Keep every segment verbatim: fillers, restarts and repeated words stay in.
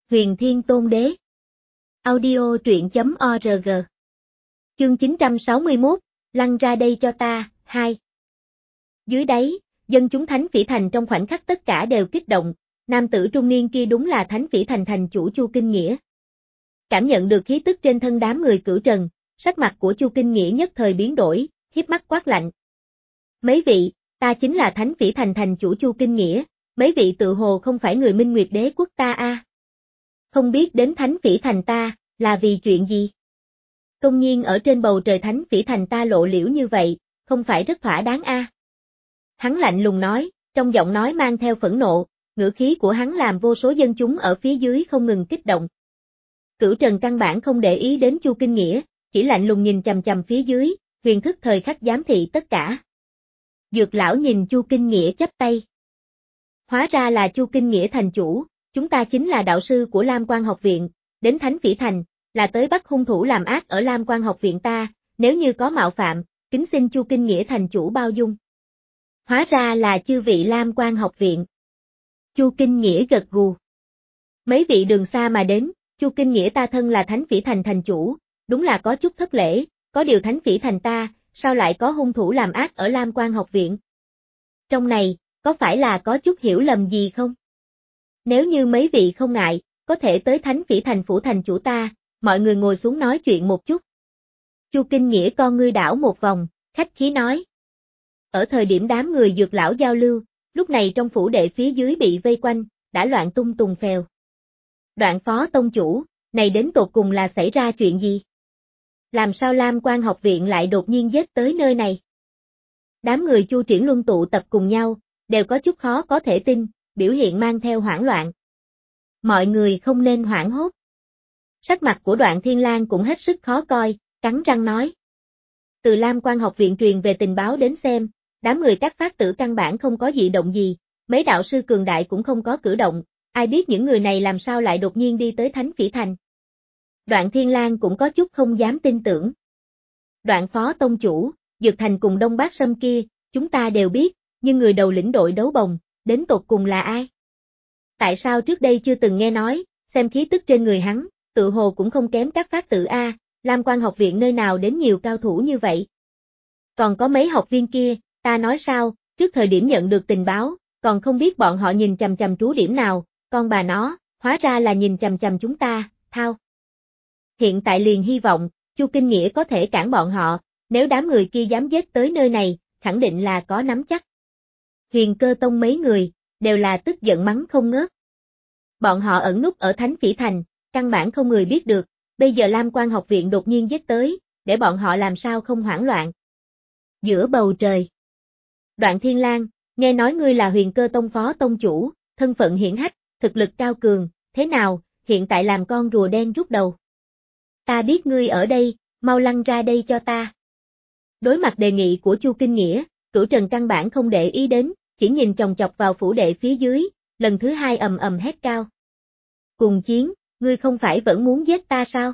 Huyền Thiên Tôn Đế. Audio truyện chấm org. Chương chín trăm sáu mươi mốt, lăn ra đây cho ta, hai. Dưới đáy, dân chúng Thánh Phỉ Thành trong khoảnh khắc tất cả đều kích động, nam tử trung niên kia đúng là Thánh Phỉ Thành thành chủ Chu Kinh Nghĩa. Cảm nhận được khí tức trên thân đám người Cửu Trần, sắc mặt của Chu Kinh Nghĩa nhất thời biến đổi, hiếp mắt quát lạnh. Mấy vị, ta chính là Thánh Phỉ Thành thành chủ Chu Kinh Nghĩa, mấy vị tự hồ không phải người Minh Nguyệt Đế quốc ta a. À? Không biết đến Thánh Phỉ Thành ta, là vì chuyện gì? Công nhiên ở trên bầu trời Thánh Phỉ Thành ta lộ liễu như vậy, không phải rất thỏa đáng a? À? Hắn lạnh lùng nói, trong giọng nói mang theo phẫn nộ, ngữ khí của hắn làm vô số dân chúng ở phía dưới không ngừng kích động. Cửu Trần căn bản không để ý đến Chu Kinh Nghĩa, chỉ lạnh lùng nhìn chằm chằm phía dưới, huyền thức thời khắc giám thị tất cả. Dược lão nhìn Chu Kinh Nghĩa chắp tay. Hóa ra là Chu Kinh Nghĩa thành chủ, chúng ta chính là đạo sư của Lam Quan học viện, đến Thánh Phỉ Thành, là tới bắt hung thủ làm ác ở Lam Quan học viện ta, nếu như có mạo phạm, kính xin Chu Kinh Nghĩa thành chủ bao dung. Hóa ra là chư vị Lam Quan học viện. Chu Kinh Nghĩa gật gù. Mấy vị đường xa mà đến, Chu Kinh Nghĩa ta thân là Thánh Phỉ Thành thành chủ, đúng là có chút thất lễ, có điều Thánh Phỉ Thành ta, sao lại có hung thủ làm ác ở Lam Quan học viện? Trong này, có phải là có chút hiểu lầm gì không? Nếu như mấy vị không ngại, có thể tới Thánh Phỉ Thành phủ thành chủ ta, mọi người ngồi xuống nói chuyện một chút. Chu Kinh Nghĩa con ngươi đảo một vòng, khách khí nói. Ở thời điểm đám người Dược lão giao lưu, lúc này trong phủ đệ phía dưới bị vây quanh, đã loạn tung tùng phèo. Đoạn phó tông chủ, này đến tột cùng là xảy ra chuyện gì? Làm sao Lam Quan học viện lại đột nhiên giết tới nơi này? Đám người Chu Triển Luân tụ tập cùng nhau, đều có chút khó có thể tin, biểu hiện mang theo hoảng loạn. Mọi người không nên hoảng hốt. Sắc mặt của Đoạn Thiên Lang cũng hết sức khó coi, cắn răng nói. Từ Lam Quan học viện truyền về tình báo đến xem, đám người các phát tử căn bản không có dị động gì, mấy đạo sư cường đại cũng không có cử động, ai biết những người này làm sao lại đột nhiên đi tới Thánh Phỉ Thành. Đoạn Thiên Lang cũng có chút không dám tin tưởng. Đoạn phó tông chủ, Dược Thành cùng Đông Bác Sâm kia, chúng ta đều biết, nhưng người đầu lĩnh đội đấu bồng, đến tột cùng là ai? Tại sao trước đây chưa từng nghe nói, xem khí tức trên người hắn, tự hồ cũng không kém các phát tử A, Lam Quan học viện nơi nào đến nhiều cao thủ như vậy? Còn có mấy học viên kia, ta nói sao, trước thời điểm nhận được tình báo, còn không biết bọn họ nhìn chằm chằm trú điểm nào, con bà nó, hóa ra là nhìn chằm chằm chúng ta, thao. Hiện tại liền hy vọng, Chu Kinh Nghĩa có thể cản bọn họ, nếu đám người kia dám giết tới nơi này, khẳng định là có nắm chắc. Huyền Cơ Tông mấy người, đều là tức giận mắng không ngớt. Bọn họ ẩn núp ở Thánh Phỉ Thành, căn bản không người biết được, bây giờ Lam Quan học viện đột nhiên giết tới, để bọn họ làm sao không hoảng loạn. Giữa bầu trời. Đoạn Thiên Lang, nghe nói ngươi là Huyền Cơ Tông phó tông chủ, thân phận hiển hách, thực lực cao cường, thế nào, hiện tại làm con rùa đen rút đầu. Ta biết ngươi ở đây, mau lăn ra đây cho ta. Đối mặt đề nghị của Chu Kinh Nghĩa, Cửu Trần căn bản không để ý đến, chỉ nhìn chòng chọc vào phủ đệ phía dưới, lần thứ hai ầm ầm hét cao. Cùng chiến, ngươi không phải vẫn muốn giết ta sao?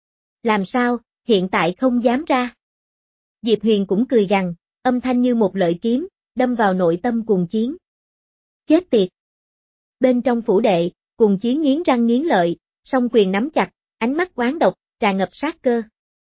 Làm sao, hiện tại không dám ra? Diệp Huyền cũng cười gằn, âm thanh như một lợi kiếm, đâm vào nội tâm Cùng Chiến. Chết tiệt! Bên trong phủ đệ, Cùng Chiến nghiến răng nghiến lợi, song quyền nắm chặt, ánh mắt oán độc, tràn ngập sát cơ.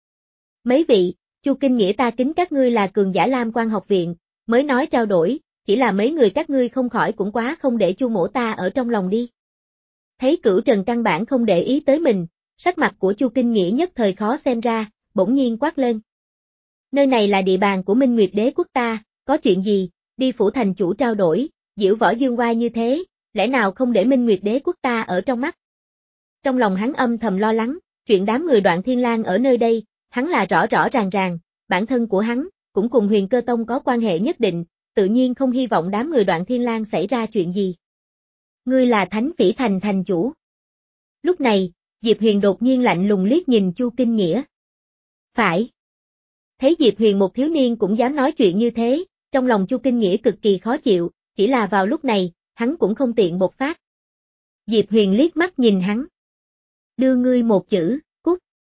Mấy vị, Chu Kinh Nghĩa ta kính các ngươi là cường giả Lam Quan học viện, mới nói trao đổi, chỉ là mấy người các ngươi không khỏi cũng quá không để Chu mỗ ta ở trong lòng đi. Thấy Cửu Trần căn bản không để ý tới mình, sắc mặt của Chu Kinh Nghĩa nhất thời khó xem ra, bỗng nhiên quát lên. Nơi này là địa bàn của Minh Nguyệt Đế quốc ta, có chuyện gì, đi phủ thành chủ trao đổi, diễu võ dương oai như thế, lẽ nào không để Minh Nguyệt Đế quốc ta ở trong mắt? Trong lòng hắn âm thầm lo lắng, chuyện đám người Đoạn Thiên Lang ở nơi đây, hắn là rõ rõ ràng ràng, bản thân của hắn, cũng cùng Huyền Cơ Tông có quan hệ nhất định, tự nhiên không hy vọng đám người Đoạn Thiên Lang xảy ra chuyện gì. Ngươi là Thánh Phỉ Thành thành chủ. Lúc này, Diệp Huyền đột nhiên lạnh lùng liếc nhìn Chu Kinh Nghĩa. Phải. Thấy Diệp Huyền một thiếu niên cũng dám nói chuyện như thế, trong lòng Chu Kinh Nghĩa cực kỳ khó chịu, chỉ là vào lúc này, hắn cũng không tiện bộc phát. Diệp Huyền liếc mắt nhìn hắn. Đưa ngươi một chữ, cút.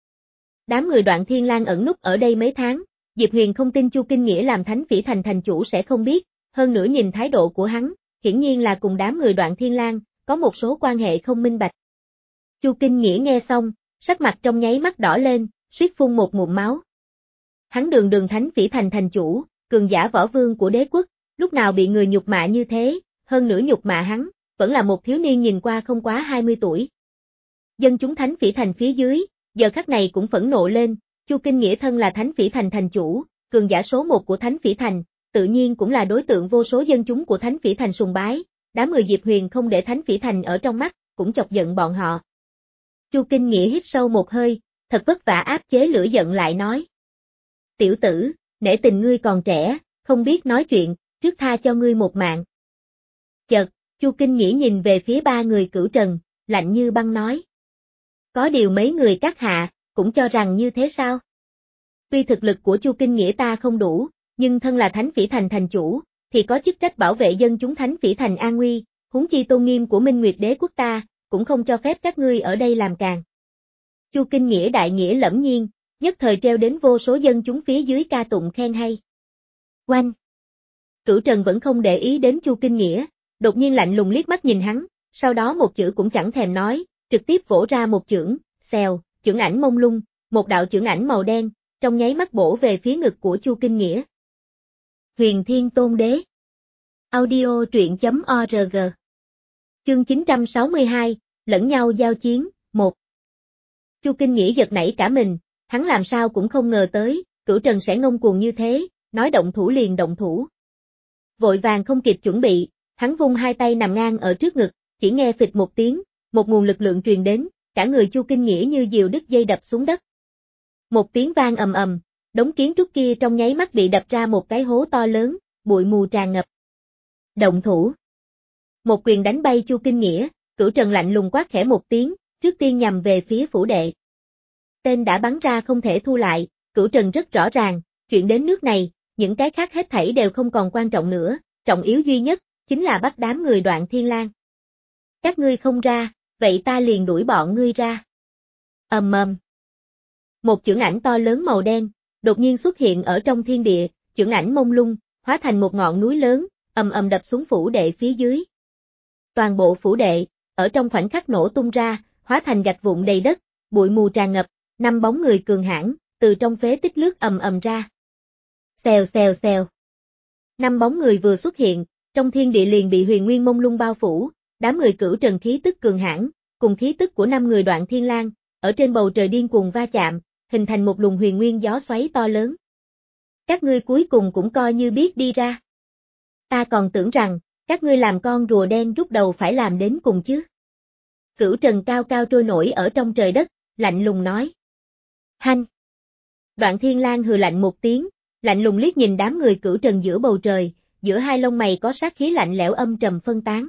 Đám người Đoạn Thiên Lang ẩn núp ở đây mấy tháng, Diệp Huyền không tin Chu Kinh Nghĩa làm Thánh Phỉ Thành thành chủ sẽ không biết, hơn nữa nhìn thái độ của hắn, hiển nhiên là cùng đám người Đoạn Thiên Lang, có một số quan hệ không minh bạch. Chu Kinh Nghĩa nghe xong, sắc mặt trong nháy mắt đỏ lên, suýt phun một ngụm máu. Hắn Đường Đường Thánh Phỉ Thành thành chủ, cường giả võ vương của đế quốc, lúc nào bị người nhục mạ như thế, hơn nữa nhục mạ hắn, vẫn là một thiếu niên nhìn qua không quá hai mươi tuổi. Dân chúng Thánh Phỉ Thành phía dưới, giờ khắc này cũng phẫn nộ lên, Chu Kinh Nghĩa thân là Thánh Phỉ Thành thành chủ, cường giả số một của Thánh Phỉ Thành, tự nhiên cũng là đối tượng vô số dân chúng của Thánh Phỉ Thành sùng bái, đám người Diệp Huyền không để Thánh Phỉ Thành ở trong mắt, cũng chọc giận bọn họ. Chu Kinh Nghĩa hít sâu một hơi, thật vất vả áp chế lửa giận lại nói. Tiểu tử, nể tình ngươi còn trẻ, không biết nói chuyện, trước tha cho ngươi một mạng. Chợt, Chu Kinh Nghĩa nhìn về phía ba người Cửu Trần, lạnh như băng nói. Có điều mấy người các hạ, cũng cho rằng như thế sao? Tuy thực lực của Chu Kinh Nghĩa ta không đủ, nhưng thân là Thánh Phỉ Thành thành chủ, thì có chức trách bảo vệ dân chúng Thánh Phỉ Thành an nguy, huống chi tôn nghiêm của Minh Nguyệt Đế quốc ta, cũng không cho phép các ngươi ở đây làm càn. Chu Kinh Nghĩa đại nghĩa lẫm nhiên, nhất thời treo đến vô số dân chúng phía dưới ca tụng khen hay. Oanh! Cửu Trần vẫn không để ý đến Chu Kinh Nghĩa, đột nhiên lạnh lùng liếc mắt nhìn hắn, sau đó một chữ cũng chẳng thèm nói, trực tiếp vỗ ra một chưởng, xèo, chưởng ảnh mông lung, một đạo chưởng ảnh màu đen, trong nháy mắt bổ về phía ngực của Chu Kinh Nghĩa. Huyền Thiên Tôn Đế. Audio truyện chấm org. Chương chín trăm sáu mươi hai, lẫn nhau giao chiến, một. Chu Kinh Nghĩa giật nảy cả mình, hắn làm sao cũng không ngờ tới, Cửu Trần sẽ ngông cuồng như thế, nói động thủ liền động thủ. Vội vàng không kịp chuẩn bị, hắn vung hai tay nằm ngang ở trước ngực, chỉ nghe phịch một tiếng, một nguồn lực lượng truyền đến, cả người Chu Kinh Nghĩa như diều đứt dây đập xuống đất. Một tiếng vang ầm ầm, đống kiến trúc kia trong nháy mắt bị đập ra một cái hố to lớn, bụi mù tràn ngập. Động thủ. Một quyền đánh bay Chu Kinh Nghĩa, Cửu Trần lạnh lùng quát khẽ một tiếng, trước tiên nhằm về phía phủ đệ. Tên đã bắn ra không thể thu lại, Cửu Trần rất rõ ràng, chuyện đến nước này, những cái khác hết thảy đều không còn quan trọng nữa, trọng yếu duy nhất, chính là bắt đám người Đoạn Thiên Lang. Các ngươi không ra, vậy ta liền đuổi bọn ngươi ra. Ầm ầm. Một chưởng ảnh to lớn màu đen, đột nhiên xuất hiện ở trong thiên địa, chưởng ảnh mông lung, hóa thành một ngọn núi lớn, ầm ầm đập xuống phủ đệ phía dưới. Toàn bộ phủ đệ, ở trong khoảnh khắc nổ tung ra, hóa thành gạch vụn đầy đất, bụi mù tràn ngập, năm bóng người cường hãn từ trong phế tích lướt ầm ầm ra. Xèo xèo xèo. Năm bóng người vừa xuất hiện, trong thiên địa liền bị huyền nguyên mông lung bao phủ, đám người Cửu Trần khí tức cường hãn, cùng khí tức của năm người Đoạn Thiên Lang, ở trên bầu trời điên cuồng va chạm, hình thành một luồng huyền nguyên gió xoáy to lớn. Các ngươi cuối cùng cũng coi như biết đi ra. Ta còn tưởng rằng, các ngươi làm con rùa đen rút đầu phải làm đến cùng chứ. Cửu Trần cao cao trôi nổi ở trong trời đất, lạnh lùng nói. Hanh! Đoạn Thiên Lang hừ lạnh một tiếng, lạnh lùng liếc nhìn đám người Cửu Trần giữa bầu trời, giữa hai lông mày có sát khí lạnh lẽo âm trầm phân tán.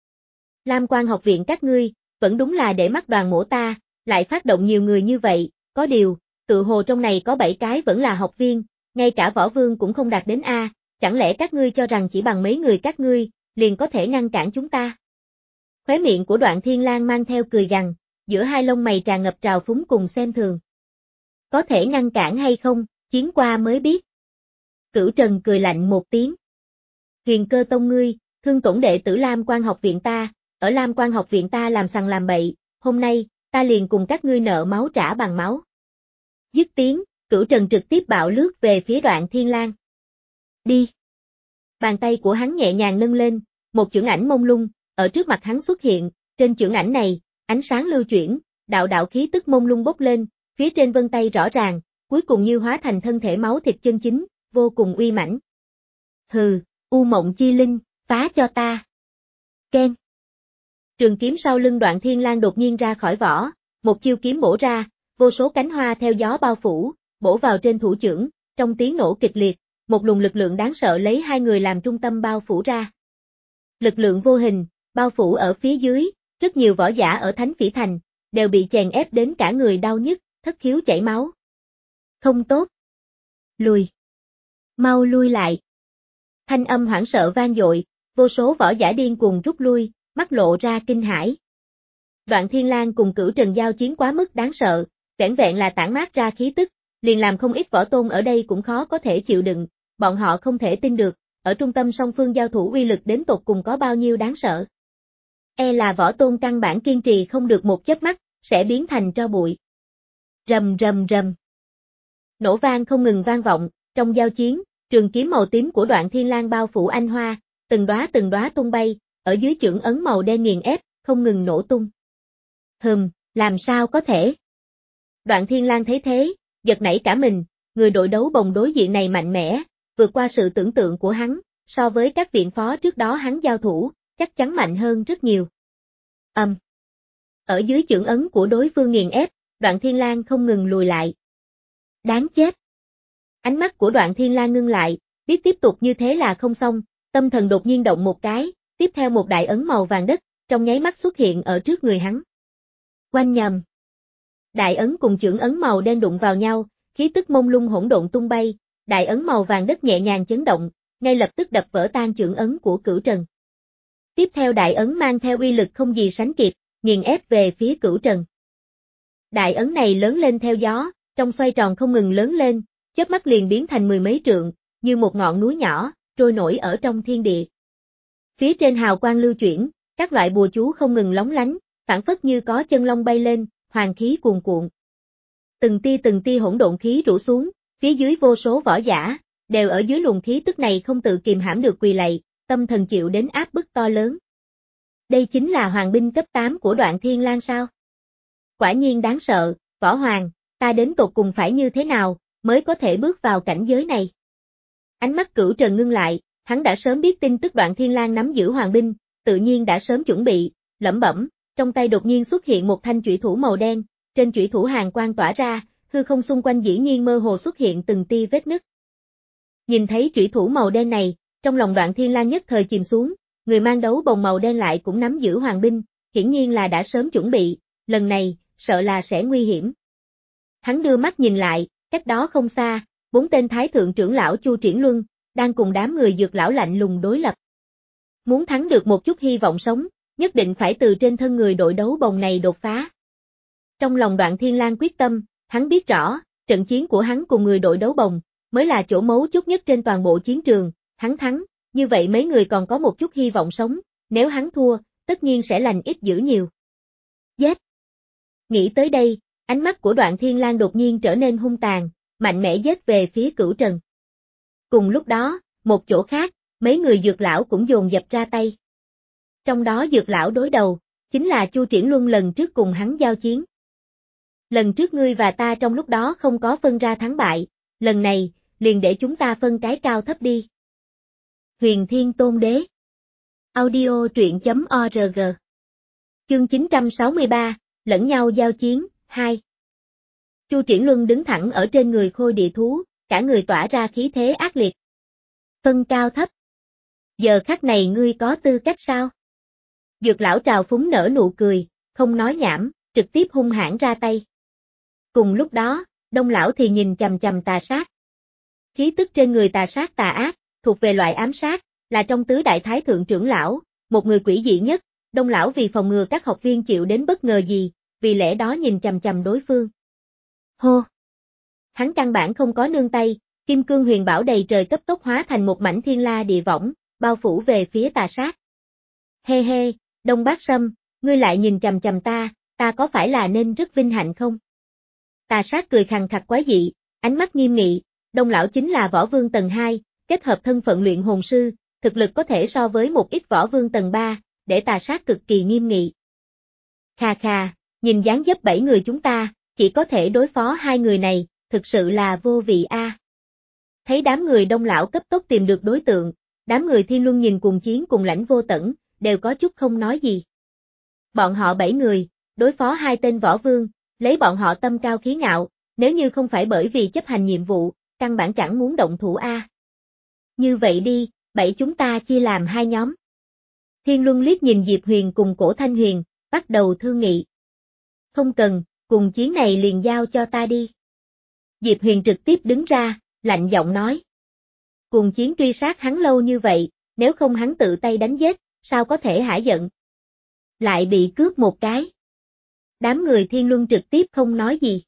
Lam Quan học viện các ngươi, vẫn đúng là để mắt Đoàn Mỗ ta, lại phát động nhiều người như vậy, có điều, tự hồ trong này có bảy cái vẫn là học viên, ngay cả võ vương cũng không đạt đến A, chẳng lẽ các ngươi cho rằng chỉ bằng mấy người các ngươi, liền có thể ngăn cản chúng ta? Khóe miệng của Đoạn Thiên Lang mang theo cười gằn, giữa hai lông mày tràn ngập trào phúng cùng xem thường. Có thể ngăn cản hay không, chiến qua mới biết. Cửu Trần cười lạnh một tiếng. Huyền Cơ Tông ngươi, thương tổn đệ tử Lam Quan học viện ta, ở Lam Quan học viện ta làm sằng làm bậy, hôm nay, ta liền cùng các ngươi nợ máu trả bằng máu. Dứt tiếng, Cửu Trần trực tiếp bạo lướt về phía Đoạn Thiên Lang. Đi. Bàn tay của hắn nhẹ nhàng nâng lên, một chưởng ảnh mông lung, ở trước mặt hắn xuất hiện, trên chưởng ảnh này, ánh sáng lưu chuyển, đạo đạo khí tức mông lung bốc lên, phía trên vân tay rõ ràng, cuối cùng như hóa thành thân thể máu thịt chân chính, vô cùng uy mãnh. Hừ, U Mộng Chi Linh, phá cho ta. Ken. Trường kiếm sau lưng Đoạn Thiên Lang đột nhiên ra khỏi vỏ, một chiêu kiếm bổ ra, vô số cánh hoa theo gió bao phủ, bổ vào trên thủ chưởng, trong tiếng nổ kịch liệt, một luồng lực lượng đáng sợ lấy hai người làm trung tâm bao phủ ra. Lực lượng vô hình, bao phủ ở phía dưới, rất nhiều võ giả ở Thánh Phỉ Thành, đều bị chèn ép đến cả người đau nhức, thất khiếu chảy máu. Không tốt. Lùi. Mau lui lại. Thanh âm hoảng sợ vang dội, vô số võ giả điên cuồng rút lui, mắt lộ ra kinh hãi. Đoạn Thiên Lang cùng Cửu Trần giao chiến quá mức đáng sợ, vẻn vẹn là tản mát ra khí tức, liền làm không ít võ tôn ở đây cũng khó có thể chịu đựng, bọn họ không thể tin được, ở trung tâm song phương giao thủ uy lực đến tột cùng có bao nhiêu đáng sợ. E là võ tôn căn bản kiên trì không được một chớp mắt, sẽ biến thành tro bụi. Rầm rầm rầm. Nổ vang không ngừng vang vọng, trong giao chiến, trường kiếm màu tím của Đoạn Thiên Lang bao phủ anh hoa, từng đóa từng đóa tung bay, ở dưới chưởng ấn màu đen nghiền ép, không ngừng nổ tung. Hừm, làm sao có thể? Đoạn Thiên Lang thấy thế, giật nảy cả mình, người đội đấu bồng đối diện này mạnh mẽ, vượt qua sự tưởng tượng của hắn, so với các viện phó trước đó hắn giao thủ, chắc chắn mạnh hơn rất nhiều. Ầm. Um. Ở dưới chưởng ấn của đối phương nghiền ép, Đoạn Thiên Lang không ngừng lùi lại. Đáng chết. Ánh mắt của Đoạn Thiên Lang ngưng lại, biết tiếp tục như thế là không xong, tâm thần đột nhiên động một cái, tiếp theo một đại ấn màu vàng đất, trong nháy mắt xuất hiện ở trước người hắn. Oanh nhầm. Đại ấn cùng chưởng ấn màu đen đụng vào nhau, khí tức mông lung hỗn độn tung bay, đại ấn màu vàng đất nhẹ nhàng chấn động, ngay lập tức đập vỡ tan chưởng ấn của Cửu Trần. Tiếp theo đại ấn mang theo uy lực không gì sánh kịp, nghiền ép về phía Cửu Trần. Đại ấn này lớn lên theo gió, trong xoay tròn không ngừng lớn lên, chớp mắt liền biến thành mười mấy trượng, như một ngọn núi nhỏ, trôi nổi ở trong thiên địa. Phía trên hào quang lưu chuyển, các loại bùa chú không ngừng lóng lánh, phảng phất như có chân long bay lên, hoàng khí cuồn cuộn. Từng tia từng tia hỗn độn khí rủ xuống, phía dưới vô số võ giả, đều ở dưới luồng khí tức này không tự kìm hãm được quỳ lạy, tâm thần chịu đến áp bức to lớn. Đây chính là hoàng binh cấp tám của Đoạn Thiên Lang sao? Quả nhiên đáng sợ, Võ Hoàng, ta đến tột cùng phải như thế nào, mới có thể bước vào cảnh giới này? Ánh mắt Cửu Trần ngưng lại, hắn đã sớm biết tin tức Đoạn Thiên Lang nắm giữ hoàng binh, tự nhiên đã sớm chuẩn bị, lẩm bẩm, trong tay đột nhiên xuất hiện một thanh chủy thủ màu đen, trên chủy thủ hàn quang tỏa ra, hư không xung quanh dĩ nhiên mơ hồ xuất hiện từng tia vết nứt. Nhìn thấy chủy thủ màu đen này, trong lòng Đoạn Thiên Lang nhất thời chìm xuống, người mang đấu bồng màu đen lại cũng nắm giữ hoàng binh, hiển nhiên là đã sớm chuẩn bị, lần này, sợ là sẽ nguy hiểm. Hắn đưa mắt nhìn lại, cách đó không xa, bốn tên thái thượng trưởng lão Chu Triển Luân, đang cùng đám người dược lão lạnh lùng đối lập. Muốn thắng được một chút hy vọng sống, nhất định phải từ trên thân người đội đấu bồng này đột phá. Trong lòng Đoạn Thiên Lang quyết tâm, hắn biết rõ, trận chiến của hắn cùng người đội đấu bồng, mới là chỗ mấu chốt nhất trên toàn bộ chiến trường, hắn thắng, như vậy mấy người còn có một chút hy vọng sống, nếu hắn thua, tất nhiên sẽ lành ít dữ nhiều. Giết! Nghĩ tới đây, ánh mắt của Đoạn Thiên Lang đột nhiên trở nên hung tàn, mạnh mẽ giết về phía Cửu Trần. Cùng lúc đó, một chỗ khác, mấy người dược lão cũng dồn dập ra tay. Trong đó dược lão đối đầu, chính là Chu Triển Luân lần trước cùng hắn giao chiến. Lần trước ngươi và ta trong lúc đó không có phân ra thắng bại, lần này, liền để chúng ta phân cái cao thấp đi. Huyền Thiên Tôn Đế. Audio truyện chấm org. Chương chín trăm sáu mươi ba, lẫn nhau giao chiến, hai. Chu Triển Luân đứng thẳng ở trên người khôi địa thú, cả người tỏa ra khí thế ác liệt. Phân cao thấp. Giờ khắc này ngươi có tư cách sao? Dược lão trào phúng nở nụ cười, không nói nhảm, trực tiếp hung hãn ra tay. Cùng lúc đó, Đông lão thì nhìn chằm chằm Tà Sát. Khí tức trên người Tà Sát tà ác, thuộc về loại ám sát, là trong tứ đại thái thượng trưởng lão, một người quỷ dị nhất, Đông lão vì phòng ngừa các học viên chịu đến bất ngờ gì, vì lẽ đó nhìn chằm chằm đối phương. Hô! Hắn căn bản không có nương tay, kim cương huyền bảo đầy trời cấp tốc hóa thành một mảnh thiên la địa võng, bao phủ về phía Tà Sát. Hê hê, Đông Bác Sâm, ngươi lại nhìn chằm chằm ta, ta có phải là nên rất vinh hạnh không? Tà Sát cười khằng khặc quái dị, ánh mắt nghiêm nghị, Đông lão chính là võ vương tầng hai, kết hợp thân phận luyện hồn sư, thực lực có thể so với một ít võ vương tầng ba, để Tà Sát cực kỳ nghiêm nghị. Khà khà, nhìn dáng dấp bảy người chúng ta, chỉ có thể đối phó hai người này, thực sự là vô vị a. À. Thấy đám người Đông lão cấp tốc tìm được đối tượng, đám người Thiên Luân nhìn cùng chiến cùng Lãnh Vô Tẩn, đều có chút không nói gì. Bọn họ bảy người, đối phó hai tên võ vương, lấy bọn họ tâm cao khí ngạo, nếu như không phải bởi vì chấp hành nhiệm vụ, căn bản chẳng muốn động thủ a. À. Như vậy đi, bảy chúng ta chia làm hai nhóm. Thiên Luân liếc nhìn Diệp Huyền cùng Cổ Thanh Huyền, bắt đầu thương nghị. Không cần, cùng chiến này liền giao cho ta đi. Diệp Huyền trực tiếp đứng ra, lạnh giọng nói. Cùng chiến truy sát hắn lâu như vậy, nếu không hắn tự tay đánh giết, sao có thể hả giận. Lại bị cướp một cái. Đám người Thiên Luân trực tiếp không nói gì.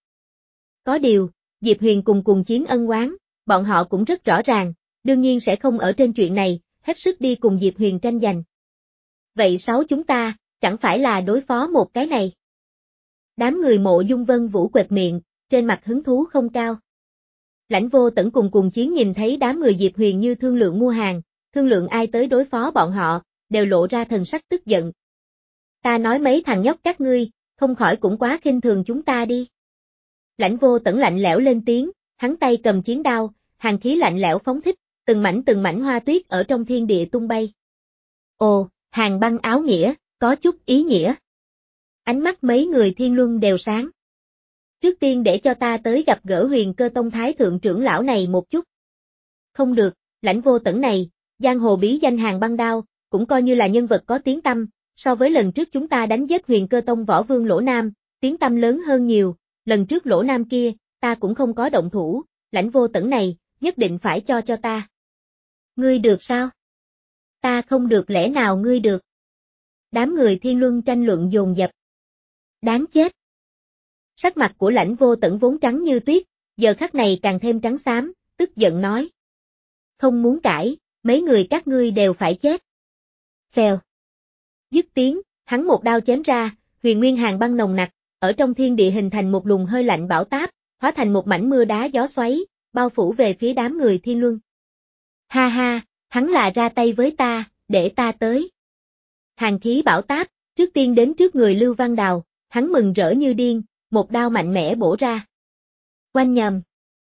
Có điều, Diệp Huyền cùng cùng chiến ân oán, bọn họ cũng rất rõ ràng, đương nhiên sẽ không ở trên chuyện này, hết sức đi cùng Diệp Huyền tranh giành. Vậy sáu chúng ta, chẳng phải là đối phó một cái này. Đám người Mộ Dung Vân Vũ quệt miệng, trên mặt hứng thú không cao. Lãnh Vô Tẩn cùng Cùng Chiến nhìn thấy đám người Diệp Huyền như thương lượng mua hàng, thương lượng ai tới đối phó bọn họ, đều lộ ra thần sắc tức giận. Ta nói mấy thằng nhóc các ngươi, không khỏi cũng quá khinh thường chúng ta đi. Lãnh Vô Tẩn lạnh lẽo lên tiếng, hắn tay cầm chiến đao, hàn khí lạnh lẽo phóng thích, từng mảnh từng mảnh hoa tuyết ở trong thiên địa tung bay. Ồ, hàng băng áo nghĩa, có chút ý nghĩa. Ánh mắt mấy người Thiên Luân đều sáng. Trước tiên để cho ta tới gặp gỡ Huyền Cơ Tông Thái Thượng trưởng lão này một chút. Không được, Lãnh Vô Tẩn này, giang hồ bí danh hàng băng đao, cũng coi như là nhân vật có tiếng tăm, so với lần trước chúng ta đánh giết Huyền Cơ Tông võ vương Lỗ Nam, tiếng tăm lớn hơn nhiều, lần trước Lỗ Nam kia, ta cũng không có động thủ, Lãnh Vô Tẩn này, nhất định phải cho cho ta. Ngươi được sao? Ta không được lẽ nào ngươi được? Đám người Thiên Luân tranh luận dồn dập. Đáng chết! Sắc mặt của Lãnh Vô Tẩn vốn trắng như tuyết, giờ khắc này càng thêm trắng xám, tức giận nói. Không muốn cãi, mấy người các ngươi đều phải chết. Xèo. Dứt tiếng, hắn một đao chém ra, huyền nguyên hàng băng nồng nặc, ở trong thiên địa hình thành một luồng hơi lạnh bão táp, hóa thành một mảnh mưa đá gió xoáy, bao phủ về phía đám người Thiên Luân. Ha ha, hắn là ra tay với ta, để ta tới. Hàng khí bão táp, trước tiên đến trước người Lưu Văn Đào, hắn mừng rỡ như điên, một đao mạnh mẽ bổ ra. Oanh nhầm.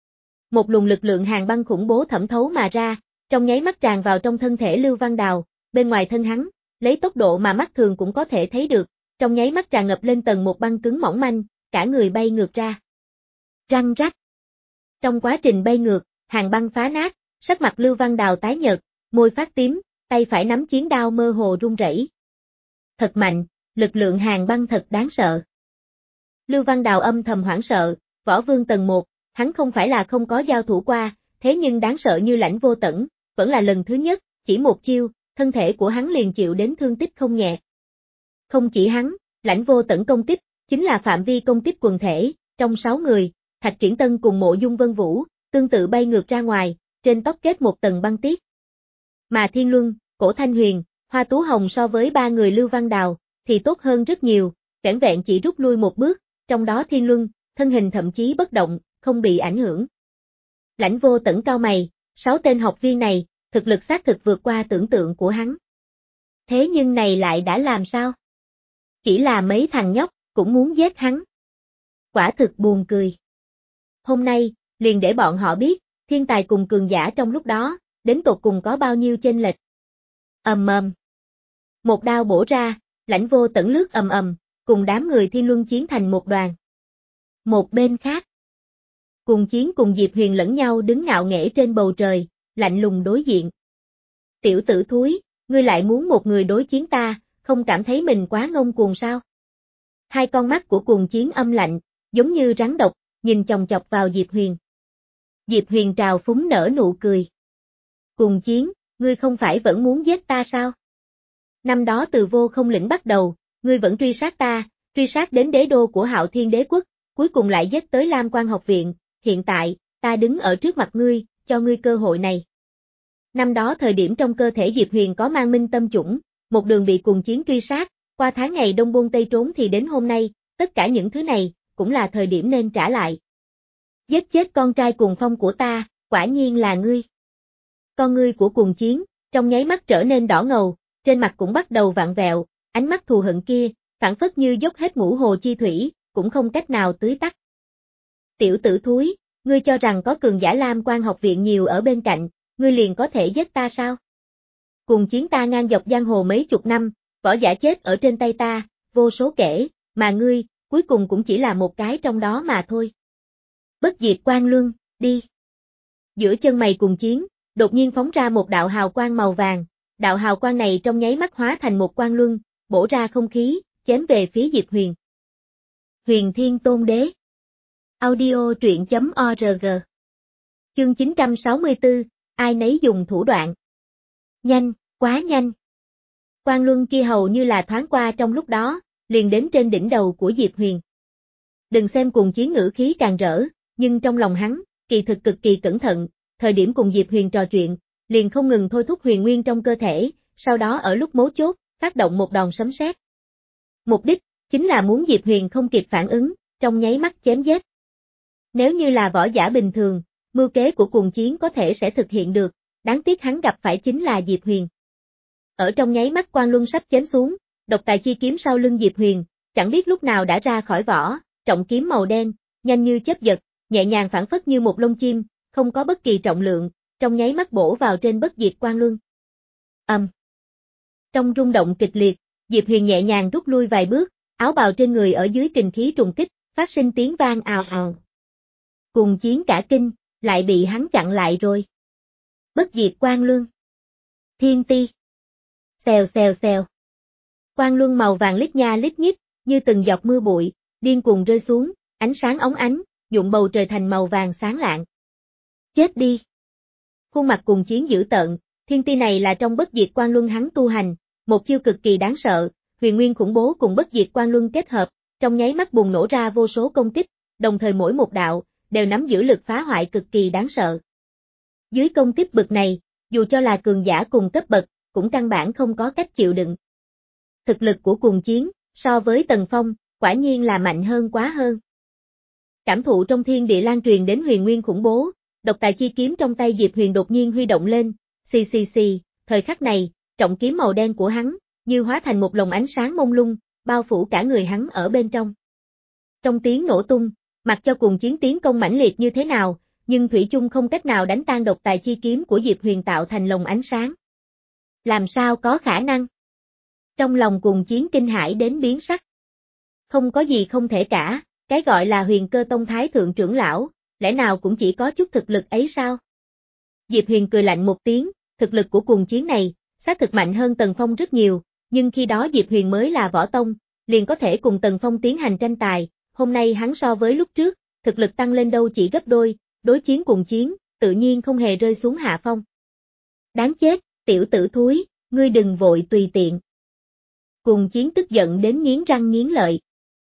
Một luồng lực lượng hàng băng khủng bố thẩm thấu mà ra, trong nháy mắt tràn vào trong thân thể Lưu Văn Đào, bên ngoài thân hắn, lấy tốc độ mà mắt thường cũng có thể thấy được, trong nháy mắt tràn ngập lên tầng một băng cứng mỏng manh, cả người bay ngược ra. Răng rắc. Trong quá trình bay ngược, hàng băng phá nát, sắc mặt Lưu Văn Đào tái nhợt, môi phát tím, tay phải nắm chiến đao mơ hồ run rẩy. Thật mạnh, lực lượng hàng băng thật đáng sợ. Lưu Văn Đào âm thầm hoảng sợ, võ vương tầng một, hắn không phải là không có giao thủ qua, thế nhưng đáng sợ như Lãnh Vô Tẩn, vẫn là lần thứ nhất, chỉ một chiêu, thân thể của hắn liền chịu đến thương tích không nhẹ. Không chỉ hắn, Lãnh Vô Tẩn công kích, chính là phạm vi công kích quần thể, trong sáu người, Thạch Triển Tân cùng Mộ Dung Vân Vũ, tương tự bay ngược ra ngoài, trên tóc kết một tầng băng tiết. Mà Thiên Luân, Cổ Thanh Huyền, Hoa Tú Hồng so với ba người Lưu Văn Đào, thì tốt hơn rất nhiều, vẻn vẹn chỉ rút lui một bước, trong đó Thiên Luân, thân hình thậm chí bất động, không bị ảnh hưởng. Lãnh Vô Tẩn cao mày, sáu tên học viên này, thực lực xác thực vượt qua tưởng tượng của hắn. Thế nhưng này lại đã làm sao? Chỉ là mấy thằng nhóc, cũng muốn giết hắn. Quả thực buồn cười. Hôm nay, liền để bọn họ biết, thiên tài cùng cường giả trong lúc đó, đến tột cùng có bao nhiêu chênh lệch. Ầm ầm. Một đao bổ ra, Lãnh Vô Tẩn lướt ầm ầm, cùng đám người Thiên Luân chiến thành một đoàn. Một bên khác, Cùng Chiến cùng Diệp Huyền lẫn nhau đứng ngạo nghễ trên bầu trời, lạnh lùng đối diện. Tiểu tử thúi, ngươi lại muốn một người đối chiến ta, không cảm thấy mình quá ngông cuồng sao? Hai con mắt của Cùng Chiến âm lạnh, giống như rắn độc, nhìn chòng chọc vào Diệp Huyền. Diệp Huyền trào phúng nở nụ cười. Cùng Chiến, ngươi không phải vẫn muốn giết ta sao? Năm đó từ Vô Không Lĩnh bắt đầu, ngươi vẫn truy sát ta, truy sát đến đế đô của Hạo Thiên Đế Quốc, cuối cùng lại giết tới Lam Quan học viện, hiện tại, ta đứng ở trước mặt ngươi, cho ngươi cơ hội này. Năm đó thời điểm trong cơ thể Diệp Huyền có mang minh tâm chủng, một đường bị Cùng Chiến truy sát, qua tháng ngày đông buôn tây trốn thì đến hôm nay, tất cả những thứ này, cũng là thời điểm nên trả lại. Giết chết con trai Cùng Phong của ta, quả nhiên là ngươi. Con ngươi của Cùng Chiến, trong nháy mắt trở nên đỏ ngầu, trên mặt cũng bắt đầu vặn vẹo, ánh mắt thù hận kia, phản phất như dốc hết ngũ hồ chi thủy, cũng không cách nào tưới tắt. Tiểu tử thúi, ngươi cho rằng có cường giả Lam Quan học viện nhiều ở bên cạnh, ngươi liền có thể giết ta sao? Cùng Chiến ta ngang dọc giang hồ mấy chục năm, võ giả chết ở trên tay ta, vô số kể, mà ngươi, cuối cùng cũng chỉ là một cái trong đó mà thôi. Bất diệt quan luân, đi. Giữa chân mày Cùng Chiến, đột nhiên phóng ra một đạo hào quang màu vàng, đạo hào quang này trong nháy mắt hóa thành một quan luân, bổ ra không khí, chém về phía Diệp Huyền. Huyền Thiên Tôn Đế. Audio truyện chấm org. Chương chín trăm sáu mươi tư, ai nấy dùng thủ đoạn. Nhanh, quá nhanh. Quan luân kia hầu như là thoáng qua trong lúc đó, liền đến trên đỉnh đầu của Diệp Huyền. Đừng xem Cùng Chiến ngữ khí càng rỡ, nhưng trong lòng hắn, kỳ thực cực kỳ cẩn thận, thời điểm cùng Diệp Huyền trò chuyện, liền không ngừng thôi thúc huyền nguyên trong cơ thể, sau đó ở lúc mấu chốt, phát động một đòn sấm sét. Mục đích, chính là muốn Diệp Huyền không kịp phản ứng, trong nháy mắt chém giết. Nếu như là võ giả bình thường, mưu kế của Cuồng Chiến có thể sẽ thực hiện được, đáng tiếc hắn gặp phải chính là Diệp Huyền. Ở trong nháy mắt Quang Luân sắp chém xuống, độc tài chi kiếm sau lưng Diệp Huyền, chẳng biết lúc nào đã ra khỏi vỏ, trọng kiếm màu đen, nhanh như chớp giật, nhẹ nhàng phảng phất như một lông chim, không có bất kỳ trọng lượng, trong nháy mắt bổ vào trên bất diệt Quang Luân. Ầm. Um. Trong rung động kịch liệt, Diệp Huyền nhẹ nhàng rút lui vài bước, áo bào trên người ở dưới kình khí trùng kích, phát sinh tiếng vang ào ào. Cuồng Chiến cả kinh, lại bị hắn chặn lại rồi. Bất diệt Quang Luân. Thiên ti. Xèo xèo xèo. Quang Luân màu vàng lít nha lít nhít, như từng giọt mưa bụi, điên cuồng rơi xuống, ánh sáng óng ánh, nhuộm bầu trời thành màu vàng sáng lạng. Chết đi. Khuôn mặt Cuồng Chiến dữ tợn, thiên ti này là trong bất diệt Quang Luân hắn tu hành, một chiêu cực kỳ đáng sợ, huyền nguyên khủng bố cùng bất diệt Quang Luân kết hợp, trong nháy mắt bùng nổ ra vô số công kích, đồng thời mỗi một đạo đều nắm giữ lực phá hoại cực kỳ đáng sợ. Dưới công kích bực này, dù cho là cường giả cùng cấp bậc, cũng căn bản không có cách chịu đựng. Thực lực của Cuồng Chiến, so với Tần Phong, quả nhiên là mạnh hơn quá hơn. Cảm thụ trong thiên địa lan truyền đến huyền nguyên khủng bố, độc tài chi kiếm trong tay Diệp Huyền đột nhiên huy động lên, xì xì xì, thời khắc này, trọng kiếm màu đen của hắn, như hóa thành một lồng ánh sáng mông lung, bao phủ cả người hắn ở bên trong. Trong tiếng nổ tung, mặc cho Cuồng Chiến tiến công mãnh liệt như thế nào, nhưng thủy chung không cách nào đánh tan độc tài chi kiếm của Diệp Huyền tạo thành lồng ánh sáng. Làm sao có khả năng? Trong lòng Cuồng Chiến kinh hãi đến biến sắc. Không có gì không thể cả, cái gọi là Huyền Cơ Tông Thái Thượng trưởng lão, lẽ nào cũng chỉ có chút thực lực ấy sao? Diệp Huyền cười lạnh một tiếng, thực lực của Cuồng Chiến này, xác thực mạnh hơn Tần Phong rất nhiều, nhưng khi đó Diệp Huyền mới là võ tông, liền có thể cùng Tần Phong tiến hành tranh tài, hôm nay hắn so với lúc trước, thực lực tăng lên đâu chỉ gấp đôi, đối chiến Cuồng Chiến, tự nhiên không hề rơi xuống hạ phong. Đáng chết, tiểu tử thúi, ngươi đừng vội tùy tiện. Cuồng Chiến tức giận đến nghiến răng nghiến lợi.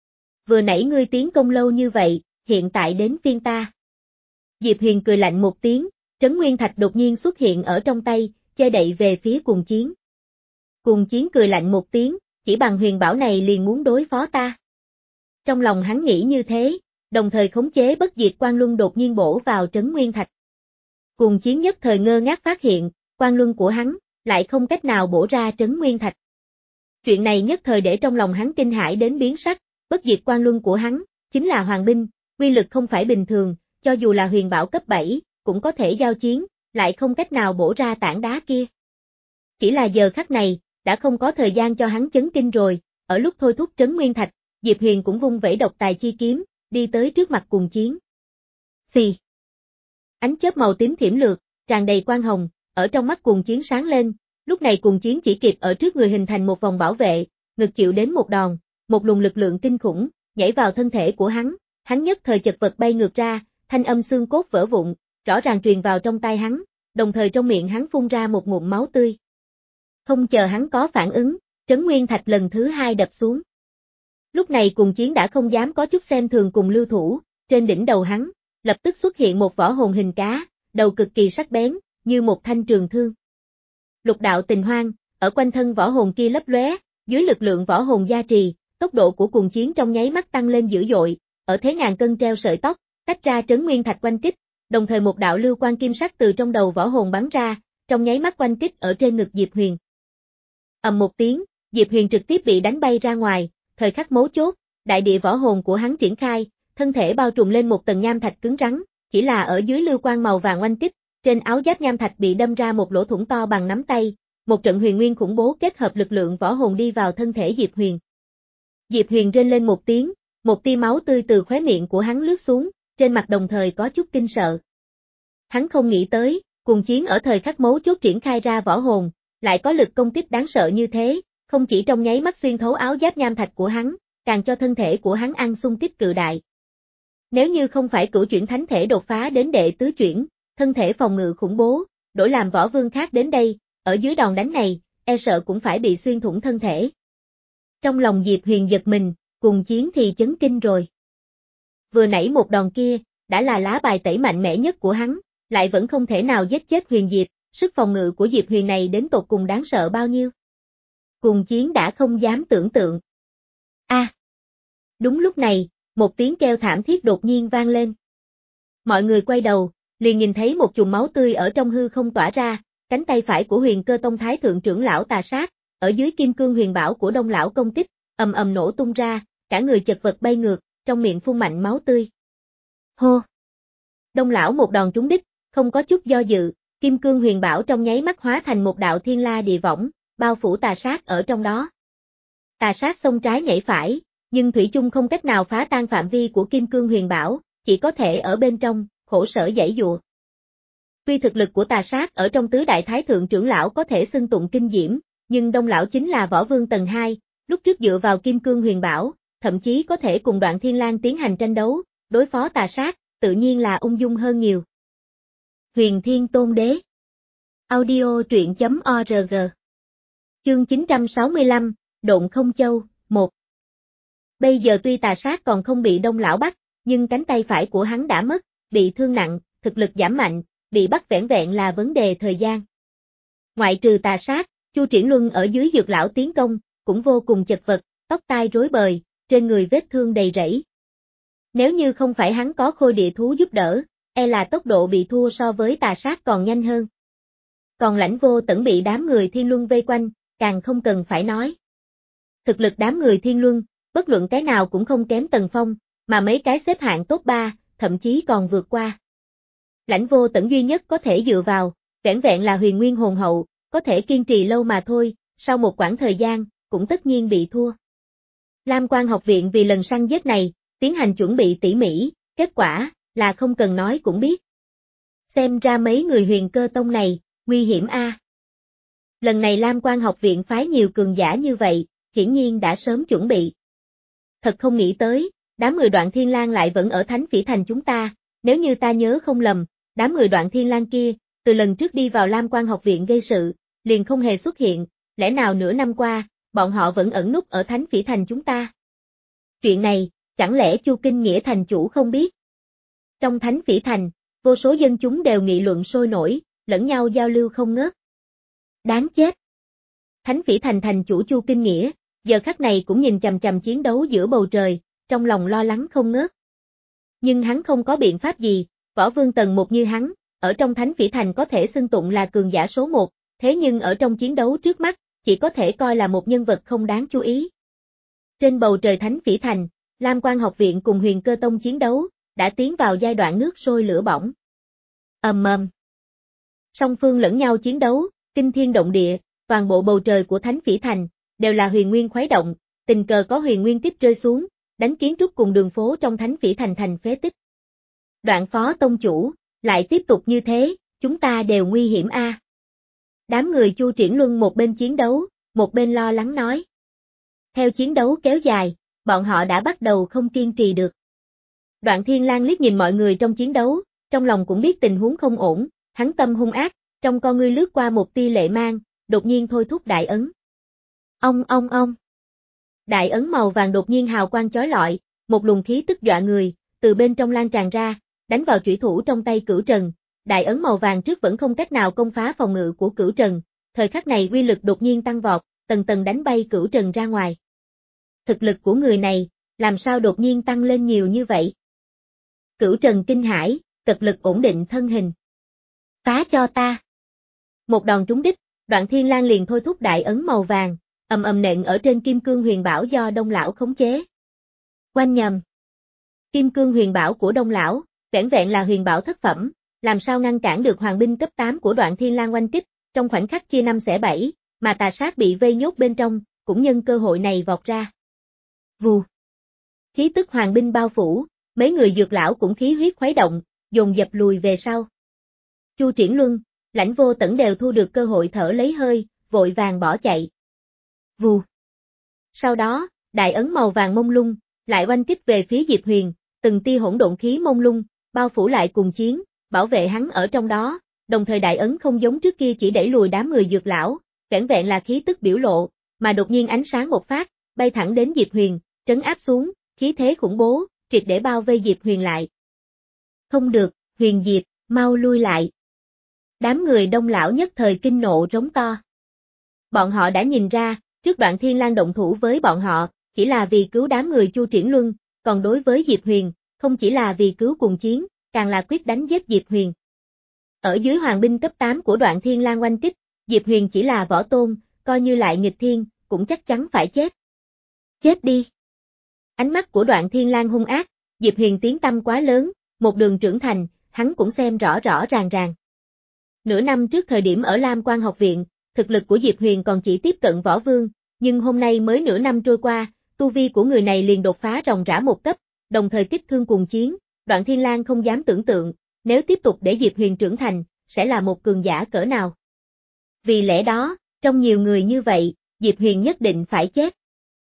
Vừa nãy ngươi tiến công lâu như vậy, hiện tại đến phiên ta. Diệp Huyền cười lạnh một tiếng, Trấn Nguyên Thạch đột nhiên xuất hiện ở trong tay, che đậy về phía Cuồng Chiến. Cuồng Chiến cười lạnh một tiếng, chỉ bằng huyền bảo này liền muốn đối phó ta. Trong lòng hắn nghĩ như thế, đồng thời khống chế bất diệt Quang Luân đột nhiên bổ vào Trấn Nguyên Thạch. Cuồng Chiến nhất thời ngơ ngác phát hiện, Quang Luân của hắn, lại không cách nào bổ ra Trấn Nguyên Thạch. Chuyện này nhất thời để trong lòng hắn kinh hãi đến biến sắc, bất diệt Quang Luân của hắn, chính là hoàng binh, uy lực không phải bình thường, cho dù là huyền bảo cấp bảy, cũng có thể giao chiến, lại không cách nào bổ ra tảng đá kia. Chỉ là giờ khắc này, đã không có thời gian cho hắn chấn kinh rồi, ở lúc thôi thúc Trấn Nguyên Thạch, Diệp Huyền cũng vung vẩy độc tài chi kiếm, đi tới trước mặt Cuồng Chiến. Xì. Ánh chớp màu tím thiểm lược, tràn đầy quang hồng, ở trong mắt Cuồng Chiến sáng lên, lúc này Cuồng Chiến chỉ kịp ở trước người hình thành một vòng bảo vệ, ngực chịu đến một đòn, một luồng lực lượng kinh khủng, nhảy vào thân thể của hắn, hắn nhất thời chật vật bay ngược ra, thanh âm xương cốt vỡ vụn, rõ ràng truyền vào trong tai hắn, đồng thời trong miệng hắn phun ra một ngụm máu tươi. Không chờ hắn có phản ứng, Trấn Nguyên Thạch lần thứ hai đập xuống. Lúc này Cuồng Chiến đã không dám có chút xem thường cùng lưu thủ, trên đỉnh đầu hắn, lập tức xuất hiện một võ hồn hình cá, đầu cực kỳ sắc bén, như một thanh trường thương. Lục đạo tình hoang, ở quanh thân võ hồn kia lấp lóe, dưới lực lượng võ hồn gia trì, tốc độ của Cuồng Chiến trong nháy mắt tăng lên dữ dội, ở thế ngàn cân treo sợi tóc, tách ra Trấn Nguyên Thạch quanh kích, đồng thời một đạo lưu quang kim sắc từ trong đầu võ hồn bắn ra, trong nháy mắt quanh kích ở trên ngực Diệp Huyền. Ầm một tiếng, Diệp Huyền trực tiếp bị đánh bay ra ngoài, thời khắc mấu chốt, đại địa võ hồn của hắn triển khai, thân thể bao trùm lên một tầng nham thạch cứng rắn, chỉ là ở dưới lưu quang màu vàng oanh kích, trên áo giáp nham thạch bị đâm ra một lỗ thủng to bằng nắm tay, một trận huyền nguyên khủng bố kết hợp lực lượng võ hồn đi vào thân thể Diệp Huyền. Diệp Huyền rên lên một tiếng, một tia máu tươi từ khóe miệng của hắn lướt xuống, trên mặt đồng thời có chút kinh sợ. Hắn không nghĩ tới, Cuồng Chiến ở thời khắc mấu chốt triển khai ra võ hồn, lại có lực công kích đáng sợ như thế, không chỉ trong nháy mắt xuyên thấu áo giáp nham thạch của hắn, càng cho thân thể của hắn ăn xung kích cự đại. Nếu như không phải cửu chuyển thánh thể đột phá đến đệ tứ chuyển, thân thể phòng ngự khủng bố, đổi làm võ vương khác đến đây, ở dưới đòn đánh này, e sợ cũng phải bị xuyên thủng thân thể. Trong lòng Diệp Huyền giật mình, Cuồng Chiến thì chấn kinh rồi. Vừa nãy một đòn kia, đã là lá bài tẩy mạnh mẽ nhất của hắn, lại vẫn không thể nào giết chết Huyền Diệp, sức phòng ngự của Diệp Huyền này đến tột cùng đáng sợ bao nhiêu. Cuồng Chiến đã không dám tưởng tượng. A, à, Đúng lúc này, một tiếng kêu thảm thiết đột nhiên vang lên. Mọi người quay đầu, liền nhìn thấy một chùm máu tươi ở trong hư không tỏa ra, cánh tay phải của Huyền Cơ Tông Thái thượng trưởng lão Tà Sát, ở dưới kim cương huyền bảo của Đông lão công kích, ầm ầm nổ tung ra, cả người chật vật bay ngược, trong miệng phun mạnh máu tươi. Hô! Đông lão một đòn trúng đích, không có chút do dự, kim cương huyền bảo trong nháy mắt hóa thành một đạo thiên la địa võng, bao phủ Tà Sát ở trong đó. Tà Sát xông trái nhảy phải, nhưng thủy chung không cách nào phá tan phạm vi của kim cương huyền bảo, chỉ có thể ở bên trong, khổ sở giãy giụa. Tuy thực lực của Tà Sát ở trong tứ đại thái thượng trưởng lão có thể xưng tụng kinh diễm, nhưng Đông lão chính là võ vương tầng hai, lúc trước dựa vào kim cương huyền bảo, thậm chí có thể cùng Đoạn Thiên Lang tiến hành tranh đấu, đối phó Tà Sát, tự nhiên là ung dung hơn nhiều. Huyền Thiên Tôn Đế. Audio truyện chấm org. Chương chín trăm sáu mươi lăm, Độn Không Châu, một. Bây giờ tuy Tà Sát còn không bị Đông lão bắt, nhưng cánh tay phải của hắn đã mất, bị thương nặng, thực lực giảm mạnh, bị bắt vẻn vẹn là vấn đề thời gian. Ngoại trừ Tà Sát, Chu Triển Luân ở dưới Dược lão tiến công, cũng vô cùng chật vật, tóc tai rối bời, trên người vết thương đầy rẫy. Nếu như không phải hắn có khôi địa thú giúp đỡ, e là tốc độ bị thua so với Tà Sát còn nhanh hơn. Còn Lãnh Vô Tẩn bị đám người Thiên Luân vây quanh, càng không cần phải nói. Thực lực đám người Thiên Luân, bất luận cái nào cũng không kém Tần Phong, mà mấy cái xếp hạng top ba, thậm chí còn vượt qua. Lãnh Vô Tẩn duy nhất có thể dựa vào, vẻn vẹn là huyền nguyên hồn hậu, có thể kiên trì lâu mà thôi, sau một quãng thời gian, cũng tất nhiên bị thua. Lam Quan học viện vì lần săn giết này, tiến hành chuẩn bị tỉ mỉ, kết quả, là không cần nói cũng biết. Xem ra mấy người Huyền Cơ Tông này, nguy hiểm a. À. Lần này Lam Quan học viện phái nhiều cường giả như vậy, hiển nhiên đã sớm chuẩn bị. Thật không nghĩ tới, đám người Đoạn Thiên Lang lại vẫn ở Thánh Phỉ Thành chúng ta, nếu như ta nhớ không lầm, đám người Đoạn Thiên Lang kia, từ lần trước đi vào Lam Quan học viện gây sự, liền không hề xuất hiện, lẽ nào nửa năm qua, bọn họ vẫn ẩn núp ở Thánh Phỉ Thành chúng ta? Chuyện này, chẳng lẽ Chu Kinh Nghĩa thành chủ không biết? Trong Thánh Phỉ Thành, vô số dân chúng đều nghị luận sôi nổi, lẫn nhau giao lưu không ngớt. Đáng chết! Thánh Phỉ Thành thành chủ Chu Kinh Nghĩa, giờ khắc này cũng nhìn chằm chằm chiến đấu giữa bầu trời, trong lòng lo lắng không ngớt. Nhưng hắn không có biện pháp gì, võ vương tầng một như hắn, ở trong Thánh Phỉ Thành có thể xưng tụng là cường giả số một, thế nhưng ở trong chiến đấu trước mắt, chỉ có thể coi là một nhân vật không đáng chú ý. Trên bầu trời Thánh Phỉ Thành, Lam Quan học viện cùng Huyền Cơ Tông chiến đấu, đã tiến vào giai đoạn nước sôi lửa bỏng. Ầm ầm. Song phương lẫn nhau chiến đấu, kinh thiên động địa, toàn bộ bầu trời của Thánh Phỉ Thành, đều là huyền nguyên khuấy động, tình cờ có huyền nguyên tiếp rơi xuống, đánh kiến trúc cùng đường phố trong Thánh Phỉ Thành thành phế tích. Đoạn Phó Tông chủ, lại tiếp tục như thế, chúng ta đều nguy hiểm a. À. Đám người Chu Triển Luân một bên chiến đấu, một bên lo lắng nói. Theo chiến đấu kéo dài, bọn họ đã bắt đầu không kiên trì được. Đoạn Thiên Lang liếc nhìn mọi người trong chiến đấu, trong lòng cũng biết tình huống không ổn, hắn tâm hung ác, trong con ngươi lướt qua một tia lệ mang, đột nhiên thôi thúc đại ấn. Ông ông ông. Đại ấn màu vàng đột nhiên hào quang chói lọi, một luồng khí tức dọa người, từ bên trong lan tràn ra, đánh vào chủy thủ trong tay Cửu Trần. Đại ấn màu vàng trước vẫn không cách nào công phá phòng ngự của Cửu Trần, thời khắc này uy lực đột nhiên tăng vọt, tầng tầng đánh bay Cửu Trần ra ngoài. Thực lực của người này, làm sao đột nhiên tăng lên nhiều như vậy? Cửu Trần kinh hãi, cật lực ổn định thân hình. Phá cho ta. Một đòn trúng đích, Đoạn Thiên Lang liền thôi thúc đại ấn màu vàng, ầm ầm nện ở trên kim cương huyền bảo do Đông lão khống chế. Oanh nhầm. Kim cương huyền bảo của Đông lão, vẻn vẹn là huyền bảo thất phẩm, làm sao ngăn cản được hoàng binh cấp tám của Đoạn Thiên Lang oanh kích, trong khoảnh khắc chia năm xẻ bảy, mà Tà Sát bị vây nhốt bên trong, cũng nhân cơ hội này vọt ra. Vù. Khí tức hoàng binh bao phủ, mấy người Dược lão cũng khí huyết khuấy động, dồn dập lùi về sau. Chu Triển Luân, Lãnh Vô Tẩn đều thu được cơ hội thở lấy hơi, vội vàng bỏ chạy. Vù. Sau đó, đại ấn màu vàng mông lung, lại oanh kích về phía Diệp Huyền, từng tia hỗn độn khí mông lung, bao phủ lại cùng chiến, bảo vệ hắn ở trong đó, đồng thời đại ấn không giống trước kia chỉ đẩy lùi đám người Dược lão, vẻn vẹn là khí tức biểu lộ, mà đột nhiên ánh sáng một phát, bay thẳng đến Diệp Huyền, trấn áp xuống, khí thế khủng bố, triệt để bao vây Diệp Huyền lại. Không được, Huyền Diệp, mau lui lại. Đám người Đông lão nhất thời kinh nộ rống to. Bọn họ đã nhìn ra, trước Đoạn Thiên Lang động thủ với bọn họ, chỉ là vì cứu đám người Chu Triển Luân, còn đối với Diệp Huyền, không chỉ là vì cứu cùng chiến, càng là quyết đánh giết Diệp Huyền. Ở dưới hoàng binh cấp tám của Đoạn Thiên Lang oanh kích, Diệp Huyền chỉ là võ tôn, coi như lại nghịch thiên, cũng chắc chắn phải chết. Chết đi! Ánh mắt của Đoạn Thiên Lang hung ác, Diệp Huyền tiếng tăm quá lớn, một đường trưởng thành, hắn cũng xem rõ rõ ràng ràng. Nửa năm trước thời điểm ở Lam Quan học viện, thực lực của Diệp Huyền còn chỉ tiếp cận võ vương, nhưng hôm nay mới nửa năm trôi qua, tu vi của người này liền đột phá ròng rã một cấp, đồng thời kích thương cùng chiến, Đoạn Thiên Lang không dám tưởng tượng, nếu tiếp tục để Diệp Huyền trưởng thành, sẽ là một cường giả cỡ nào. Vì lẽ đó, trong nhiều người như vậy, Diệp Huyền nhất định phải chết.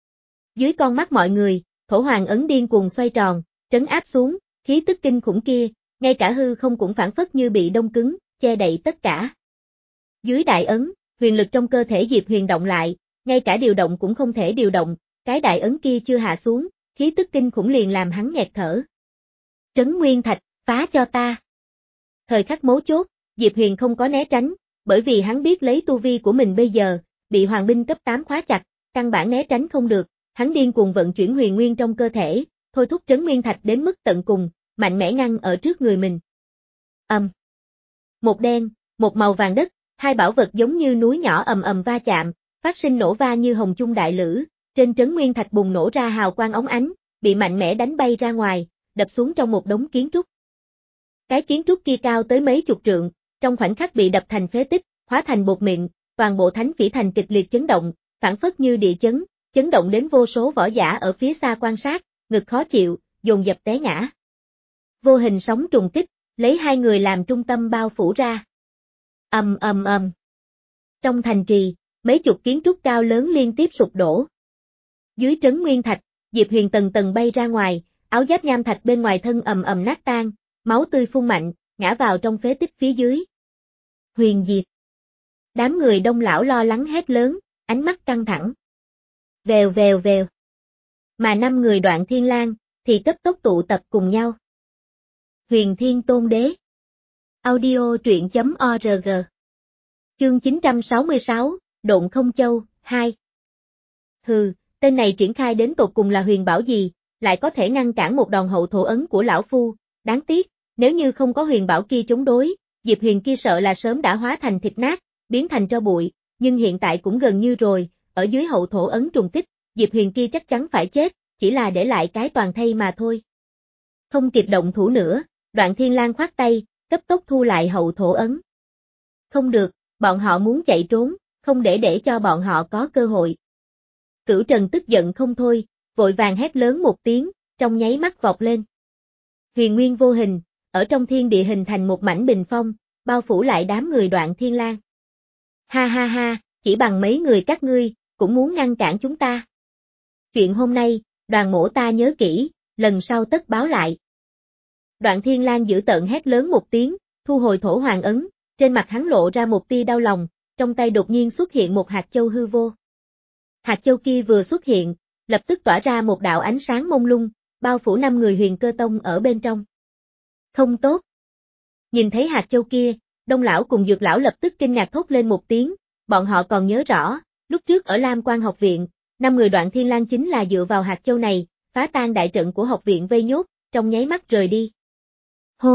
Dưới con mắt mọi người, thổ hoàng ấn điên cuồng xoay tròn, trấn áp xuống, khí tức kinh khủng kia, ngay cả hư không cũng phản phất như bị đông cứng, che đậy tất cả. Dưới đại ấn, huyền lực trong cơ thể Diệp Huyền động lại, ngay cả điều động cũng không thể điều động, cái đại ấn kia chưa hạ xuống, khí tức kinh khủng liền làm hắn nghẹt thở. Trấn Nguyên Thạch, phá cho ta. Thời khắc mấu chốt, Diệp Huyền không có né tránh, bởi vì hắn biết lấy tu vi của mình bây giờ, bị hoàng binh cấp tám khóa chặt, căn bản né tránh không được, hắn điên cuồng vận chuyển huyền nguyên trong cơ thể, thôi thúc Trấn Nguyên Thạch đến mức tận cùng, mạnh mẽ ngăn ở trước người mình. Ầm. Um. Một đen, một màu vàng đất, hai bảo vật giống như núi nhỏ ầm ầm va chạm, phát sinh nổ va như hồng chung đại lữ, trên Trấn Nguyên Thạch bùng nổ ra hào quang óng ánh, bị mạnh mẽ đánh bay ra ngoài, đập xuống trong một đống kiến trúc. Cái kiến trúc kia cao tới mấy chục trượng, trong khoảnh khắc bị đập thành phế tích, hóa thành bột mịn, toàn bộ Thánh Phỉ Thành kịch liệt chấn động, phản phất như địa chấn, chấn động đến vô số võ giả ở phía xa quan sát, ngực khó chịu, dồn dập té ngã. Vô hình sóng trùng kích, lấy hai người làm trung tâm bao phủ ra. Ầm ầm ầm. Trong thành trì, mấy chục kiến trúc cao lớn liên tiếp sụp đổ. Dưới Trấn Nguyên Thạch, Diệp Huyền tầng tầng bay ra ngoài, áo giáp nham thạch bên ngoài thân ầm ầm nát tan, máu tươi phun mạnh, ngã vào trong phế tích phía dưới. Huyền diệt. Đám người Đông lão lo lắng hét lớn, ánh mắt căng thẳng. Vèo vèo vèo. Mà năm người Đoạn Thiên Lang thì cấp tốc tụ tập cùng nhau. Huyền Thiên Tôn Đế. Audio truyện chấm org. Chương chín trăm sáu mươi sáu, Độn Không Châu, hai. Hừ, tên này triển khai đến tột cùng là huyền bảo gì, lại có thể ngăn cản một đòn hậu thổ ấn của lão phu, đáng tiếc, nếu như không có huyền bảo kia chống đối, Diệp Huyền kia sợ là sớm đã hóa thành thịt nát, biến thành tro bụi, nhưng hiện tại cũng gần như rồi, ở dưới hậu thổ ấn trùng kích, Diệp Huyền kia chắc chắn phải chết, chỉ là để lại cái toàn thây mà thôi. Không kịp động thủ nữa, Đoạn Thiên Lang khoát tay, cấp tốc thu lại hậu thổ ấn. Không được, bọn họ muốn chạy trốn, không để để cho bọn họ có cơ hội. Cửu Trần tức giận không thôi, vội vàng hét lớn một tiếng, trong nháy mắt vọt lên. Huyền nguyên vô hình, ở trong thiên địa hình thành một mảnh bình phong, bao phủ lại đám người Đoạn Thiên Lang. Ha ha ha, chỉ bằng mấy người các ngươi, cũng muốn ngăn cản chúng ta. Chuyện hôm nay, Đoàn mỗ ta nhớ kỹ, lần sau tất báo lại. Đoạn Thiên Lang giữ tợn hét lớn một tiếng, thu hồi thổ hoàng ấn, trên mặt hắn lộ ra một tia đau lòng, trong tay đột nhiên xuất hiện một hạt châu hư vô. Hạt châu kia vừa xuất hiện, lập tức tỏa ra một đạo ánh sáng mông lung, bao phủ năm người Huyền Cơ Tông ở bên trong. Không tốt. Nhìn thấy hạt châu kia, Đông lão cùng Dược lão lập tức kinh ngạc thốt lên một tiếng, bọn họ còn nhớ rõ, lúc trước ở Lam Quan học viện, năm người Đoạn Thiên Lang chính là dựa vào hạt châu này, phá tan đại trận của học viện vây nhốt, trong nháy mắt rời đi. Hô!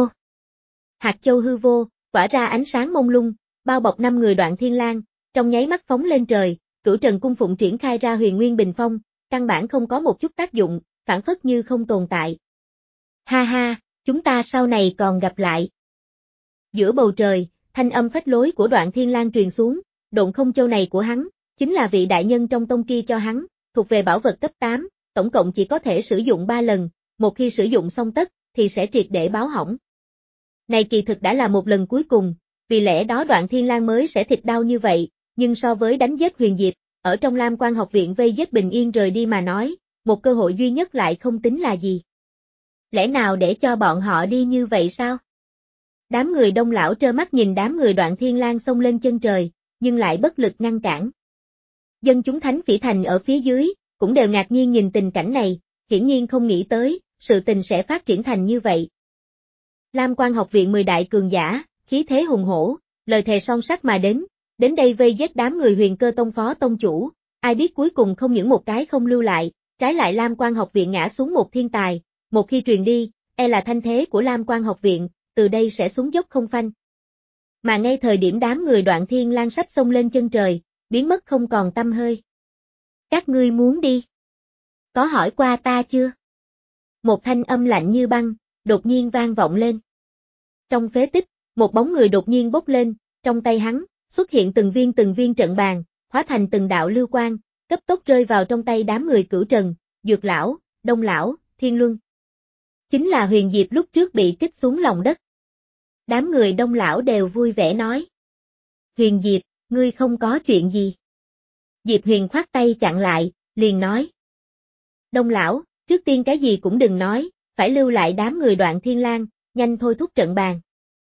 Hạt châu hư vô, tỏa ra ánh sáng mông lung, bao bọc năm người Đoạn Thiên Lang, trong nháy mắt phóng lên trời, Cửu Trần cung phụng triển khai ra huyền nguyên bình phong, căn bản không có một chút tác dụng, phản phất như không tồn tại. Ha ha, chúng ta sau này còn gặp lại. Giữa bầu trời, thanh âm phách lối của Đoạn Thiên Lang truyền xuống, Độn Không Châu này của hắn, chính là vị đại nhân trong tông kia cho hắn, thuộc về bảo vật cấp tám, tổng cộng chỉ có thể sử dụng ba lần, một khi sử dụng xong tất, thì sẽ triệt để báo hỏng. Này kỳ thực đã là một lần cuối cùng, vì lẽ đó Đoạn Thiên Lang mới sẽ thịt đau như vậy, nhưng so với đánh giết Huyền Diệp, ở trong Lam Quan học viện vây giết bình yên rời đi mà nói, một cơ hội duy nhất lại không tính là gì. Lẽ nào để cho bọn họ đi như vậy sao? Đám người Đông lão trơ mắt nhìn đám người Đoạn Thiên Lang xông lên chân trời, nhưng lại bất lực ngăn cản. Dân chúng Thánh Phỉ Thành ở phía dưới, cũng đều ngạc nhiên nhìn tình cảnh này, hiển nhiên không nghĩ tới, sự tình sẽ phát triển thành như vậy. Lam Quan học viện mười đại cường giả, khí thế hùng hổ, lời thề son sắt mà đến, đến đây vây giết đám người Huyền Cơ Tông phó tông chủ, ai biết cuối cùng không những một cái không lưu lại, trái lại Lam Quan học viện ngã xuống một thiên tài, một khi truyền đi, e là thanh thế của Lam Quan học viện, từ đây sẽ xuống dốc không phanh. Mà ngay thời điểm đám người Đoạn Thiên Lang sắp xông lên chân trời, biến mất không còn tăm hơi. Các ngươi muốn đi? Có hỏi qua ta chưa? Một thanh âm lạnh như băng, đột nhiên vang vọng lên. Trong phế tích, một bóng người đột nhiên bốc lên, trong tay hắn, xuất hiện từng viên từng viên trận bàn, hóa thành từng đạo lưu quang, cấp tốc rơi vào trong tay đám người Cửu Trần, Dược Lão, Đông Lão, Thiên Luân. Chính là Huyền Diệp lúc trước bị kích xuống lòng đất. Đám người Đông Lão đều vui vẻ nói. Huyền Diệp, ngươi không có chuyện gì. Diệp Huyền khoát tay chặn lại, liền nói. Đông Lão, trước tiên cái gì cũng đừng nói, phải lưu lại đám người Đoạn Thiên Lang, nhanh thôi thúc trận bàn.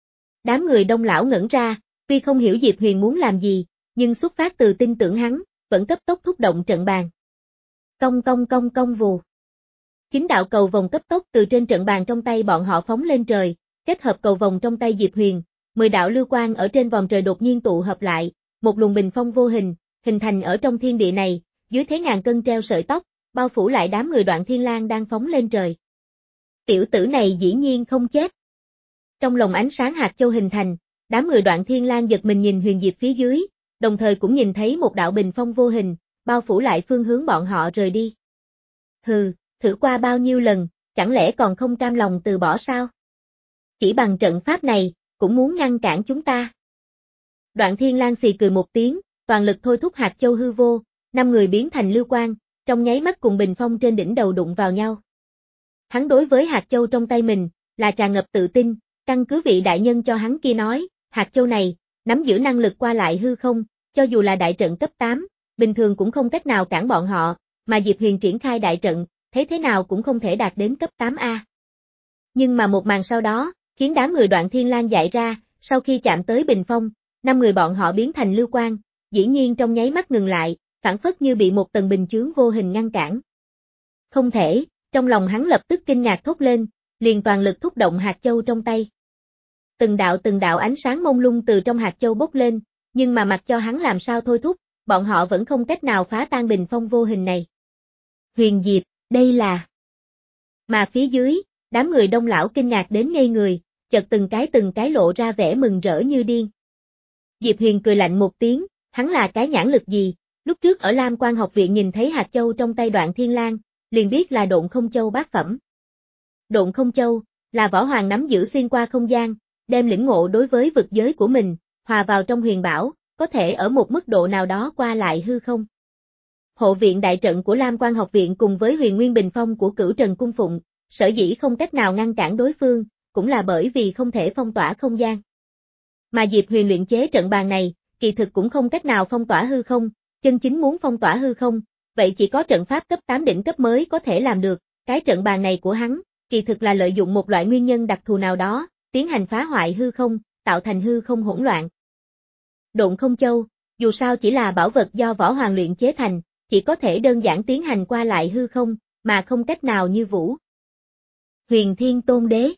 Đám người Đông Lão ngẩn ra, tuy không hiểu Diệp Huyền muốn làm gì, nhưng xuất phát từ tin tưởng hắn, vẫn cấp tốc thúc động trận bàn. Cong cong cong cong vù. Chín đạo cầu vòng cấp tốc từ trên trận bàn trong tay bọn họ phóng lên trời, kết hợp cầu vòng trong tay Diệp Huyền, mười đạo lưu quang ở trên vòng trời đột nhiên tụ hợp lại, một luồng bình phong vô hình, hình thành ở trong thiên địa này, dưới thế ngàn cân treo sợi tóc, bao phủ lại đám người Đoạn Thiên Lang đang phóng lên trời. Tiểu tử này dĩ nhiên không chết. Trong lồng ánh sáng hạt châu hình thành, đám người Đoạn Thiên Lang giật mình nhìn Huyền Diệp phía dưới, đồng thời cũng nhìn thấy một đạo bình phong vô hình, bao phủ lại phương hướng bọn họ rời đi. Hừ, thử qua bao nhiêu lần, chẳng lẽ còn không cam lòng từ bỏ sao? Chỉ bằng trận pháp này, cũng muốn ngăn cản chúng ta. Đoạn Thiên Lang xì cười một tiếng, toàn lực thôi thúc hạt châu hư vô, năm người biến thành lưu quang, trong nháy mắt cùng bình phong trên đỉnh đầu đụng vào nhau. Hắn đối với hạt châu trong tay mình, là tràn ngập tự tin, căn cứ vị đại nhân cho hắn kia nói, hạt châu này, nắm giữ năng lực qua lại hư không, cho dù là đại trận cấp tám, bình thường cũng không cách nào cản bọn họ, mà Diệp Huyền triển khai đại trận, thế thế nào cũng không thể đạt đến cấp tám A. Nhưng mà một màn sau đó, khiến đám người Đoạn Thiên Lang dại ra, sau khi chạm tới bình phong, năm người bọn họ biến thành lưu quang, dĩ nhiên trong nháy mắt ngừng lại, phản phất như bị một tầng bình chướng vô hình ngăn cản. Không thể, trong lòng hắn lập tức kinh ngạc thốt lên, liền toàn lực thúc động hạt châu trong tay. Từng đạo từng đạo ánh sáng mông lung từ trong hạt châu bốc lên, nhưng mà mặc cho hắn làm sao thôi thúc, bọn họ vẫn không cách nào phá tan bình phong vô hình này. Huyền Diệp, đây là... Mà phía dưới, đám người Đông Lão kinh ngạc đến ngây người, chợt từng cái từng cái lộ ra vẻ mừng rỡ như điên. Diệp Huyền cười lạnh một tiếng, hắn là cái nhãn lực gì, lúc trước ở Lam Quan học viện nhìn thấy hạt châu trong tay Đoạn Thiên Lang, liền biết là Độn Không Châu bát phẩm. Độn Không Châu, là võ hoàng nắm giữ xuyên qua không gian, đem lĩnh ngộ đối với vực giới của mình, hòa vào trong huyền bảo, có thể ở một mức độ nào đó qua lại hư không. Hộ viện đại trận của Lam Quan học viện cùng với huyền nguyên bình phong của Cửu Trần Cung Phụng, sở dĩ không cách nào ngăn cản đối phương, cũng là bởi vì không thể phong tỏa không gian. Mà Diệp Huyền luyện chế trận bàn này, kỳ thực cũng không cách nào phong tỏa hư không, chân chính muốn phong tỏa hư không, vậy chỉ có trận pháp cấp tám đỉnh cấp mới có thể làm được, cái trận bàn này của hắn, kỳ thực là lợi dụng một loại nguyên nhân đặc thù nào đó, tiến hành phá hoại hư không, tạo thành hư không hỗn loạn. Độn Không Châu, dù sao chỉ là bảo vật do võ hoàng luyện chế thành, chỉ có thể đơn giản tiến hành qua lại hư không, mà không cách nào như vũ. Huyền Thiên Tôn Đế.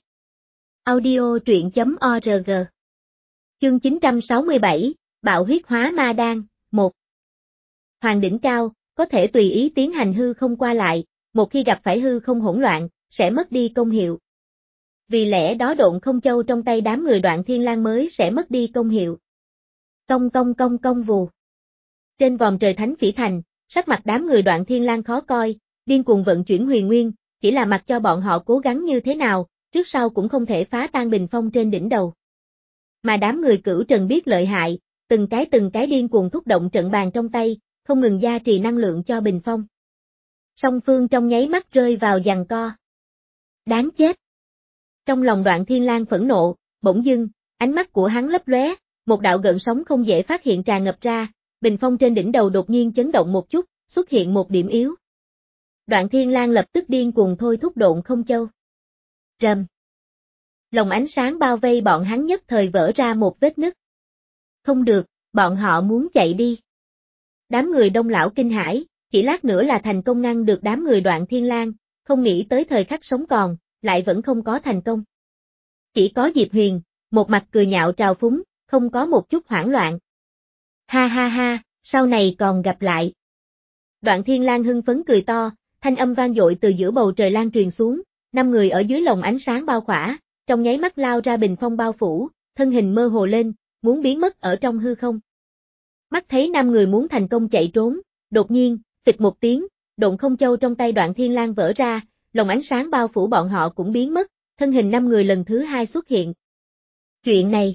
Audio truyện chấm org. Chương chín trăm sáu mươi bảy, Bạo huyết hóa ma đan, một. Hoàng đỉnh cao, có thể tùy ý tiến hành hư không qua lại, một khi gặp phải hư không hỗn loạn, sẽ mất đi công hiệu. Vì lẽ đó Độn Không Châu trong tay đám người Đoạn Thiên Lang mới sẽ mất đi công hiệu. Cong cong cong cong vù. Trên vòm trời Thánh Phỉ Thành, sắc mặt đám người Đoạn Thiên Lang khó coi, điên cuồng vận chuyển huyền nguyên, chỉ là mặc cho bọn họ cố gắng như thế nào, trước sau cũng không thể phá tan bình phong trên đỉnh đầu. Mà đám người Cửu Trần biết lợi hại, từng cái từng cái điên cuồng thúc động trận bàn trong tay, không ngừng gia trì năng lượng cho bình phong. Song phương trong nháy mắt rơi vào giằng co. Đáng chết! Trong lòng Đoạn Thiên Lang phẫn nộ, bỗng dưng, ánh mắt của hắn lấp lóe, một đạo gợn sóng không dễ phát hiện tràn ngập ra, bình phong trên đỉnh đầu đột nhiên chấn động một chút, xuất hiện một điểm yếu. Đoạn Thiên Lang lập tức điên cuồng thôi thúc Độn Không Châu. Rầm. Lồng ánh sáng bao vây bọn hắn nhất thời vỡ ra một vết nứt. Không được, bọn họ muốn chạy đi. Đám người Đông Lão kinh hãi, chỉ lát nữa là thành công ngăn được đám người Đoạn Thiên Lang, không nghĩ tới thời khắc sống còn, lại vẫn không có thành công. Chỉ có Diệp Huyền, một mặt cười nhạo trào phúng, không có một chút hoảng loạn. Ha ha ha, sau này còn gặp lại. Đoạn Thiên Lang hưng phấn cười to, thanh âm vang dội từ giữa bầu trời lan truyền xuống, năm người ở dưới lồng ánh sáng bao khỏa, trong nháy mắt lao ra bình phong bao phủ, thân hình mơ hồ lên, muốn biến mất ở trong hư không. Mắt thấy năm người muốn thành công chạy trốn, đột nhiên, phịch một tiếng, độn không châu trong tay Đoạn Thiên Lang vỡ ra, lồng ánh sáng bao phủ bọn họ cũng biến mất, thân hình năm người lần thứ hai xuất hiện. Chuyện này,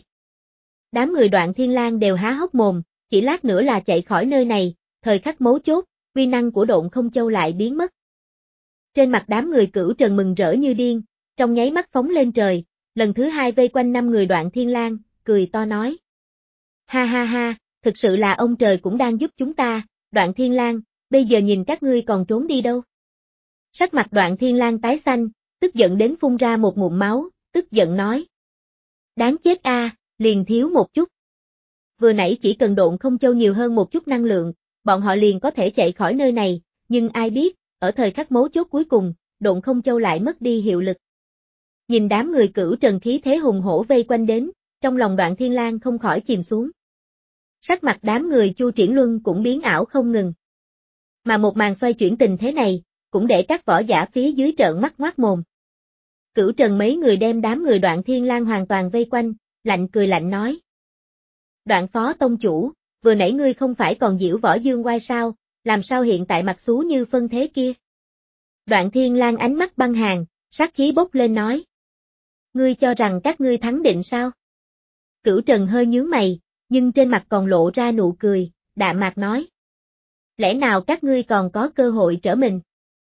đám người Đoạn Thiên Lang đều há hốc mồm, chỉ lát nữa là chạy khỏi nơi này, thời khắc mấu chốt, uy năng của độn không châu lại biến mất. Trên mặt đám người Cửu Trần mừng rỡ như điên, trong nháy mắt phóng lên trời, lần thứ hai vây quanh năm người Đoạn Thiên Lang, cười to nói. Ha ha ha, thực sự là ông trời cũng đang giúp chúng ta, Đoạn Thiên Lang, bây giờ nhìn các ngươi còn trốn đi đâu. Sắc mặt Đoạn Thiên Lang tái xanh, tức giận đến phun ra một ngụm máu, tức giận nói. Đáng chết a, liền thiếu một chút. Vừa nãy chỉ cần độn không châu nhiều hơn một chút năng lượng, bọn họ liền có thể chạy khỏi nơi này, nhưng ai biết, ở thời khắc mấu chốt cuối cùng, độn không châu lại mất đi hiệu lực. Nhìn đám người Cửu Trần khí thế hùng hổ vây quanh đến, trong lòng Đoạn Thiên Lang không khỏi chìm xuống. Sắc mặt đám người Chu Triển Luân cũng biến ảo không ngừng. Mà một màn xoay chuyển tình thế này, cũng để các võ giả phía dưới trợn mắt ngoác mồm. Cửu Trần mấy người đem đám người Đoạn Thiên Lang hoàn toàn vây quanh, lạnh cười lạnh nói. Đoạn phó tông chủ, vừa nãy ngươi không phải còn giễu võ dương oai sao, làm sao hiện tại mặt xú như phân thế kia? Đoạn Thiên Lang ánh mắt băng hàn, sát khí bốc lên nói. Ngươi cho rằng các ngươi thắng định sao? Cửu Trần hơi nhướng mày, nhưng trên mặt còn lộ ra nụ cười, đạm mạc nói. Lẽ nào các ngươi còn có cơ hội trở mình?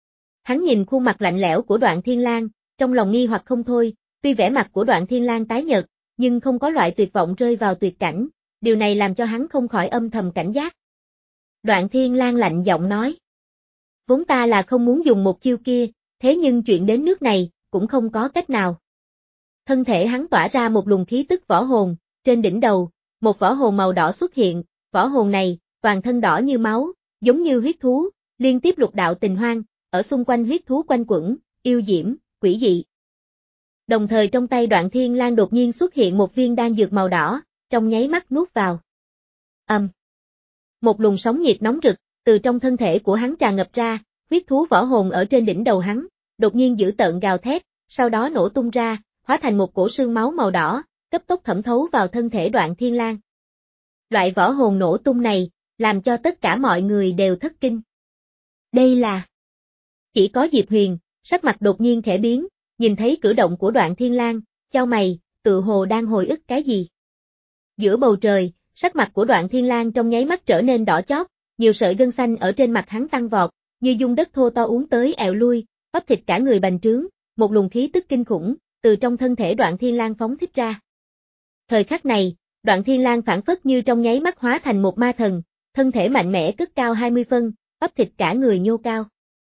Hắn nhìn khuôn mặt lạnh lẽo của Đoạn Thiên Lang, trong lòng nghi hoặc không thôi, tuy vẻ mặt của Đoạn Thiên Lang tái nhợt, nhưng không có loại tuyệt vọng rơi vào tuyệt cảnh, điều này làm cho hắn không khỏi âm thầm cảnh giác. Đoạn Thiên Lang lạnh giọng nói. Vốn ta là không muốn dùng một chiêu kia, thế nhưng chuyện đến nước này, cũng không có cách nào. Thân thể hắn tỏa ra một luồng khí tức võ hồn, trên đỉnh đầu, một võ hồn màu đỏ xuất hiện, võ hồn này, toàn thân đỏ như máu, giống như huyết thú, liên tiếp lục đạo tình hoang, ở xung quanh huyết thú quanh quẩn, yêu diễm, quỷ dị. Đồng thời trong tay Đoạn Thiên Lang đột nhiên xuất hiện một viên đan dược màu đỏ, trong nháy mắt nuốt vào. Ầm. Um. Một luồng sóng nhiệt nóng rực, từ trong thân thể của hắn tràn ngập ra, huyết thú võ hồn ở trên đỉnh đầu hắn, đột nhiên dữ tợn gào thét, sau đó nổ tung ra, hóa thành một cổ sương máu màu đỏ, cấp tốc thẩm thấu vào thân thể Đoạn Thiên Lang. Loại võ hồn nổ tung này, làm cho tất cả mọi người đều thất kinh. Đây là... Chỉ có Diệp Huyền, sắc mặt đột nhiên khẽ biến, nhìn thấy cử động của Đoạn Thiên Lang, chau mày, tự hồ đang hồi ức cái gì. Giữa bầu trời, sắc mặt của Đoạn Thiên Lang trong nháy mắt trở nên đỏ chót, nhiều sợi gân xanh ở trên mặt hắn tăng vọt, như dung đất thô to uốn tới ẹo lui, bắp thịt cả người bành trướng, một luồng khí tức kinh khủng, từ trong thân thể Đoạn Thiên Lang phóng thích ra. Thời khắc này, Đoạn Thiên Lang phản phất như trong nháy mắt hóa thành một ma thần, thân thể mạnh mẽ cất cao hai mươi phân, bắp thịt cả người nhô cao.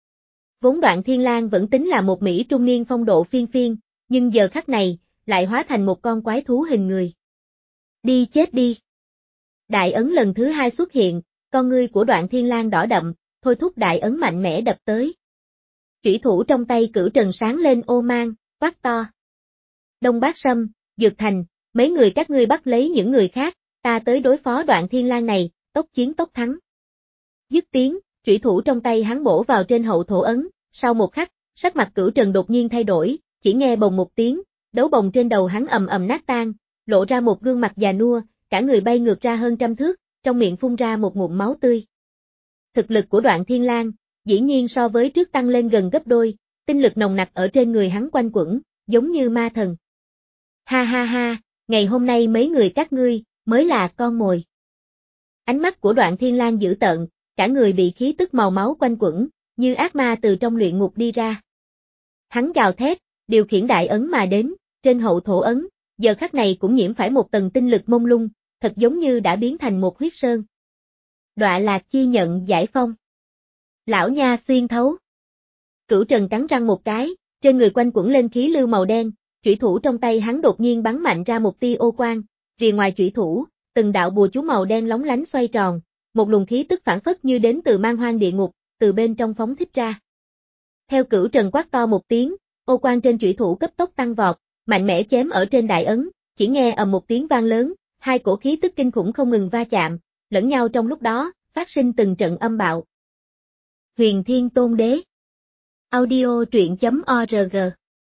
Vốn Đoạn Thiên Lang vẫn tính là một mỹ trung niên phong độ phiên phiên, nhưng giờ khắc này, lại hóa thành một con quái thú hình người. Đi chết đi. Đại ấn lần thứ hai xuất hiện, con ngươi của Đoạn Thiên Lang đỏ đậm, thôi thúc đại ấn mạnh mẽ đập tới. Chủy thủ trong tay Cửu Trần sáng lên ô mang, quát to. Đông Bát Sâm, Dược Thành, mấy người các ngươi bắt lấy những người khác, ta tới đối phó Đoạn Thiên Lang này, tốc chiến tốc thắng. Dứt tiếng, chủy thủ trong tay hắn bổ vào trên hậu thổ ấn, sau một khắc, sắc mặt Cửu Trần đột nhiên thay đổi, chỉ nghe bồng một tiếng, đấu bồng trên đầu hắn ầm ầm nát tan, lộ ra một gương mặt già nua, cả người bay ngược ra hơn trăm thước, trong miệng phun ra một ngụm máu tươi. Thực lực của Đoạn Thiên Lang, dĩ nhiên so với trước tăng lên gần gấp đôi, tinh lực nồng nặc ở trên người hắn quanh quẩn, giống như ma thần. Ha ha ha, ngày hôm nay mấy người các ngươi, mới là con mồi. Ánh mắt của Đoạn Thiên Lang dữ tợn, cả người bị khí tức màu máu quanh quẩn, như ác ma từ trong luyện ngục đi ra. Hắn gào thét, điều khiển đại ấn mà đến, trên hậu thổ ấn, giờ khắc này cũng nhiễm phải một tầng tinh lực mông lung, thật giống như đã biến thành một huyết sơn. Đọa lạc chi nhận giải phong. Lão nha xuyên thấu. Cửu Trần cắn răng một cái, trên người quanh quẩn lên khí lưu màu đen, chủy thủ trong tay hắn đột nhiên bắn mạnh ra một tia ô quang, rìa ngoài chủy thủ, từng đạo bùa chú màu đen lóng lánh xoay tròn, một luồng khí tức phản phất như đến từ man hoang địa ngục, từ bên trong phóng thích ra. Theo Cửu Trần quát to một tiếng, ô quang trên chủy thủ cấp tốc tăng vọt, mạnh mẽ chém ở trên đại ấn, chỉ nghe ầm một tiếng vang lớn, hai cổ khí tức kinh khủng không ngừng va chạm, lẫn nhau trong lúc đó, phát sinh từng trận âm bạo. Huyền Thiên Tôn Đế. Audio truyện chấm org.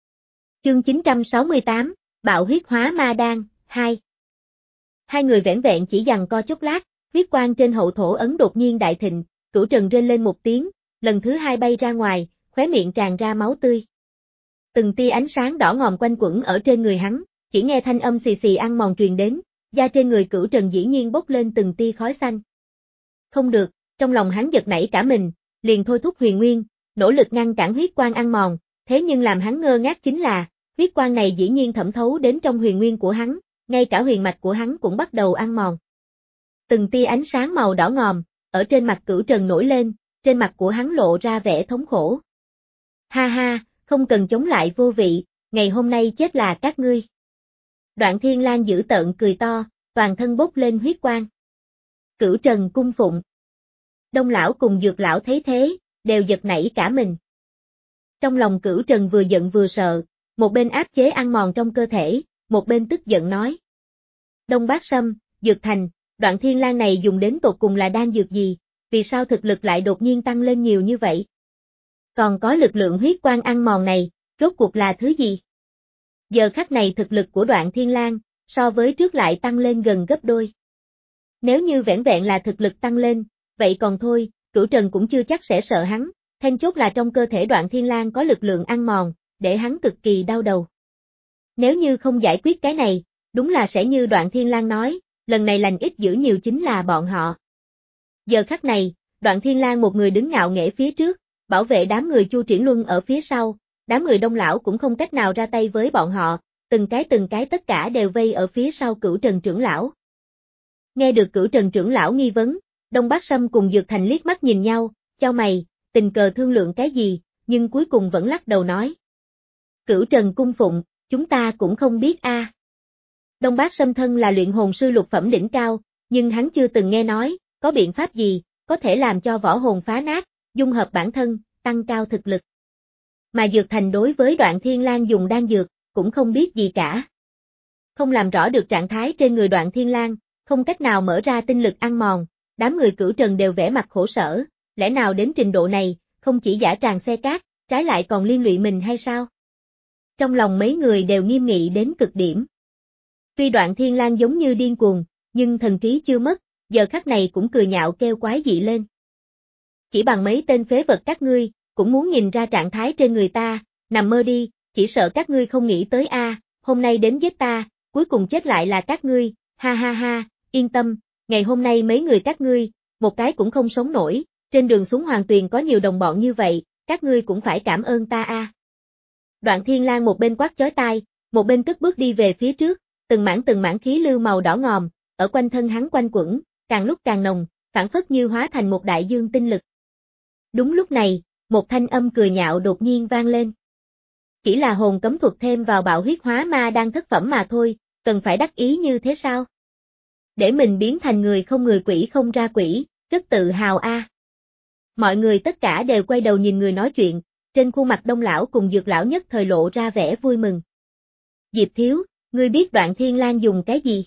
Chương chín trăm sáu mươi tám, Bạo huyết hóa ma đan, hai. Hai người vẻn vẹn chỉ giằng co chốc lát, huyết quang trên hậu thổ ấn đột nhiên đại thịnh, Cửu Trần rên lên một tiếng, lần thứ hai bay ra ngoài, khóe miệng tràn ra máu tươi. Từng tia ánh sáng đỏ ngòm quanh quẩn ở trên người hắn, chỉ nghe thanh âm xì xì ăn mòn truyền đến, da trên người Cửu Trần dĩ nhiên bốc lên từng tia khói xanh. Không được, trong lòng hắn giật nảy cả mình, liền thôi thúc huyền nguyên, nỗ lực ngăn cản huyết quang ăn mòn, thế nhưng làm hắn ngơ ngác chính là, huyết quang này dĩ nhiên thẩm thấu đến trong huyền nguyên của hắn, ngay cả huyền mạch của hắn cũng bắt đầu ăn mòn. Từng tia ánh sáng màu đỏ ngòm, ở trên mặt Cửu Trần nổi lên, trên mặt của hắn lộ ra vẻ thống khổ. Ha ha, không cần chống lại vô vị, ngày hôm nay chết là các ngươi. Đoạn Thiên Lang dữ tợn cười to, toàn thân bốc lên huyết quang. Cửu Trần cung phụng. Đông lão cùng Dược lão thấy thế, đều giật nảy cả mình. Trong lòng Cửu Trần vừa giận vừa sợ, một bên áp chế ăn mòn trong cơ thể, một bên tức giận nói. Đông Bát Sâm, Dược Thành, Đoạn Thiên Lang này dùng đến tột cùng là đan dược gì, vì sao thực lực lại đột nhiên tăng lên nhiều như vậy? Còn có lực lượng huyết quang ăn mòn này, rốt cuộc là thứ gì? Giờ khắc này thực lực của Đoạn Thiên Lang, so với trước lại tăng lên gần gấp đôi. Nếu như vẻn vẹn là thực lực tăng lên, vậy còn thôi, Cửu Trần cũng chưa chắc sẽ sợ hắn, then chốt là trong cơ thể Đoạn Thiên Lang có lực lượng ăn mòn, để hắn cực kỳ đau đầu. Nếu như không giải quyết cái này, đúng là sẽ như Đoạn Thiên Lang nói, lần này lành ít dữ nhiều chính là bọn họ. Giờ khắc này, Đoạn Thiên Lang một người đứng ngạo nghễ phía trước, bảo vệ đám người Chu Triển Luân ở phía sau, đám người Đông lão cũng không cách nào ra tay với bọn họ, từng cái từng cái tất cả đều vây ở phía sau Cửu Trần trưởng lão. Nghe được Cửu Trần trưởng lão nghi vấn, Đông Bát Sâm cùng Dược Thành liếc mắt nhìn nhau, chau mày, tình cờ thương lượng cái gì, nhưng cuối cùng vẫn lắc đầu nói. Cửu Trần cung phụng, chúng ta cũng không biết a. À. Đông Bát Sâm thân là luyện hồn sư lục phẩm đỉnh cao, nhưng hắn chưa từng nghe nói, có biện pháp gì, có thể làm cho võ hồn phá nát, dung hợp bản thân, tăng cao thực lực. Mà Dược Thành đối với Đoạn Thiên Lang dùng đan dược, cũng không biết gì cả. Không làm rõ được trạng thái trên người Đoạn Thiên Lang, không cách nào mở ra tinh lực ăn mòn, đám người Cửu Trần đều vẻ mặt khổ sở, lẽ nào đến trình độ này, không chỉ giả tràng xe cát, trái lại còn liên lụy mình hay sao? Trong lòng mấy người đều nghiêm nghị đến cực điểm. Tuy Đoạn Thiên Lang giống như điên cuồng, nhưng thần trí chưa mất, giờ khắc này cũng cười nhạo kêu quái dị lên. Chỉ bằng mấy tên phế vật các ngươi, cũng muốn nhìn ra trạng thái trên người ta, nằm mơ đi, chỉ sợ các ngươi không nghĩ tới a, à, hôm nay đến giết ta, cuối cùng chết lại là các ngươi, ha ha ha, yên tâm, ngày hôm nay mấy người các ngươi, một cái cũng không sống nổi, trên đường xuống Hoàng Tuyền có nhiều đồng bọn như vậy, các ngươi cũng phải cảm ơn ta a. À. Đoạn Thiên Lang một bên quát chói tai, một bên cất bước đi về phía trước, từng mảng từng mảng khí lưu màu đỏ ngòm, ở quanh thân hắn quanh quẩn, càng lúc càng nồng, phảng phất như hóa thành một đại dương tinh lực. Đúng lúc này, một thanh âm cười nhạo đột nhiên vang lên. Chỉ là hồn cấm thuật thêm vào bạo huyết hóa ma đang thất phẩm mà thôi, cần phải đắc ý như thế sao? Để mình biến thành người không người quỷ không ra quỷ, rất tự hào a. À. Mọi người tất cả đều quay đầu nhìn người nói chuyện, trên khuôn mặt Đông lão cùng Dược lão nhất thời lộ ra vẻ vui mừng. Diệp Thiếu, ngươi biết Đoạn Thiên Lang dùng cái gì?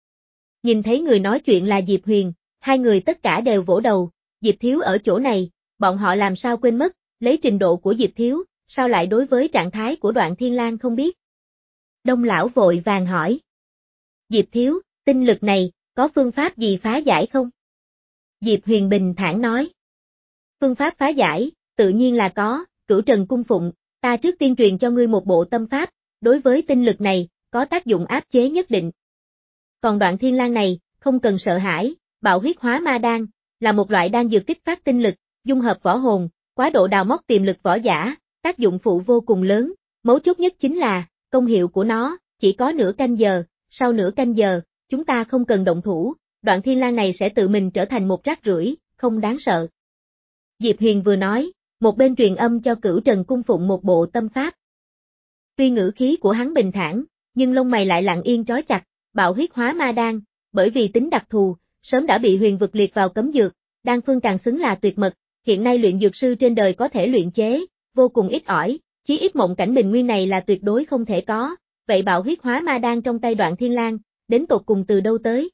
Nhìn thấy người nói chuyện là Diệp Huyền, hai người tất cả đều vỗ đầu, Diệp Thiếu ở chỗ này, bọn họ làm sao quên mất, lấy trình độ của Diệp Thiếu, sao lại đối với trạng thái của Đoạn Thiên Lang không biết? Đông lão vội vàng hỏi. Diệp Thiếu, tinh lực này, có phương pháp gì phá giải không? Diệp Huyền bình thản nói. Phương pháp phá giải, tự nhiên là có, Cửu Trần cung phụng, ta trước tiên truyền cho ngươi một bộ tâm pháp, đối với tinh lực này, có tác dụng áp chế nhất định. Còn Đoạn Thiên Lang này, không cần sợ hãi, bạo huyết hóa ma đan, là một loại đan dược kích phát tinh lực, dung hợp võ hồn, quá độ đào móc tiềm lực võ giả, tác dụng phụ vô cùng lớn, mấu chốt nhất chính là, công hiệu của nó, chỉ có nửa canh giờ, sau nửa canh giờ, chúng ta không cần động thủ, Đoạn Thiên Lang này sẽ tự mình trở thành một rác rưởi, không đáng sợ. Diệp Huyền vừa nói, một bên truyền âm cho Cửu Trần cung phụng một bộ tâm pháp. Tuy ngữ khí của hắn bình thản, nhưng lông mày lại lặng yên trói chặt, bạo huyết hóa ma đan, bởi vì tính đặc thù, sớm đã bị huyền vực liệt vào cấm dược, đan phương càng xứng là tuyệt mật, hiện nay luyện dược sư trên đời có thể luyện chế, vô cùng ít ỏi, chí ít mộng cảnh bình nguyên này là tuyệt đối không thể có, vậy bạo huyết hóa ma đan trong tay Đoạn Thiên Lang, đến tột cùng từ đâu tới?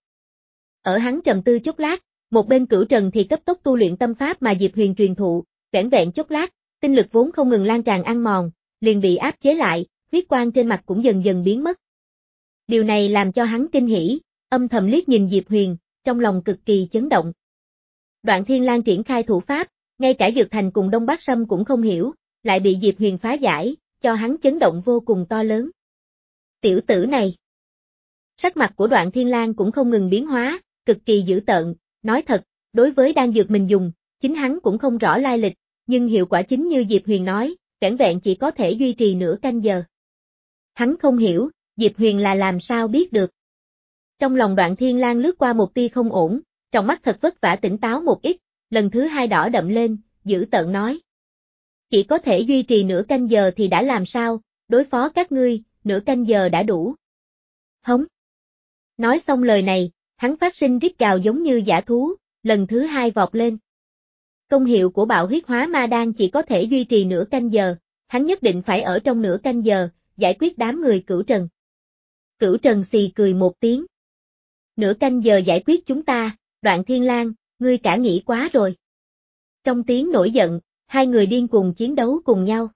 Ở hắn trầm tư chốc lát, một bên Cửu Trần thì cấp tốc tu luyện tâm pháp mà Diệp Huyền truyền thụ, vẻn vẹn chốc lát, Tinh lực vốn không ngừng lan tràn ăn mòn, liền bị áp chế lại, huyết quang trên mặt cũng dần dần biến mất. Điều này làm cho hắn kinh hỉ, âm thầm liếc nhìn Diệp Huyền, trong lòng cực kỳ chấn động. Đoạn Thiên Lang triển khai thủ pháp, ngay cả Dược Thành cùng Đông Bắc Sâm cũng không hiểu, lại bị Diệp Huyền phá giải, cho hắn chấn động vô cùng to lớn. Tiểu tử này. Sắc mặt của Đoạn Thiên Lang cũng không ngừng biến hóa, cực kỳ dữ tợn, nói thật, đối với đan dược mình dùng, chính hắn cũng không rõ lai lịch, nhưng hiệu quả chính như Diệp Huyền nói, vẻn vẹn chỉ có thể duy trì nửa canh giờ. Hắn không hiểu, Diệp Huyền là làm sao biết được. Trong lòng Đoạn Thiên Lang lướt qua một tia không ổn, trong mắt thật vất vả tỉnh táo một ít, lần thứ hai đỏ đậm lên, dữ tợn nói. Chỉ có thể duy trì nửa canh giờ thì đã làm sao, đối phó các ngươi, nửa canh giờ đã đủ. Hống. Nói xong lời này, hắn phát sinh rít gào giống như dã thú, lần thứ hai vọt lên. Công hiệu của bạo huyết hóa ma đan chỉ có thể duy trì nửa canh giờ, hắn nhất định phải ở trong nửa canh giờ, giải quyết đám người Cửu Trần. Cửu Trần xì cười một tiếng. Nửa canh giờ giải quyết chúng ta, Đoạn Thiên Lang, ngươi cả nghĩ quá rồi. Trong tiếng nổi giận, hai người điên cuồng chiến đấu cùng nhau.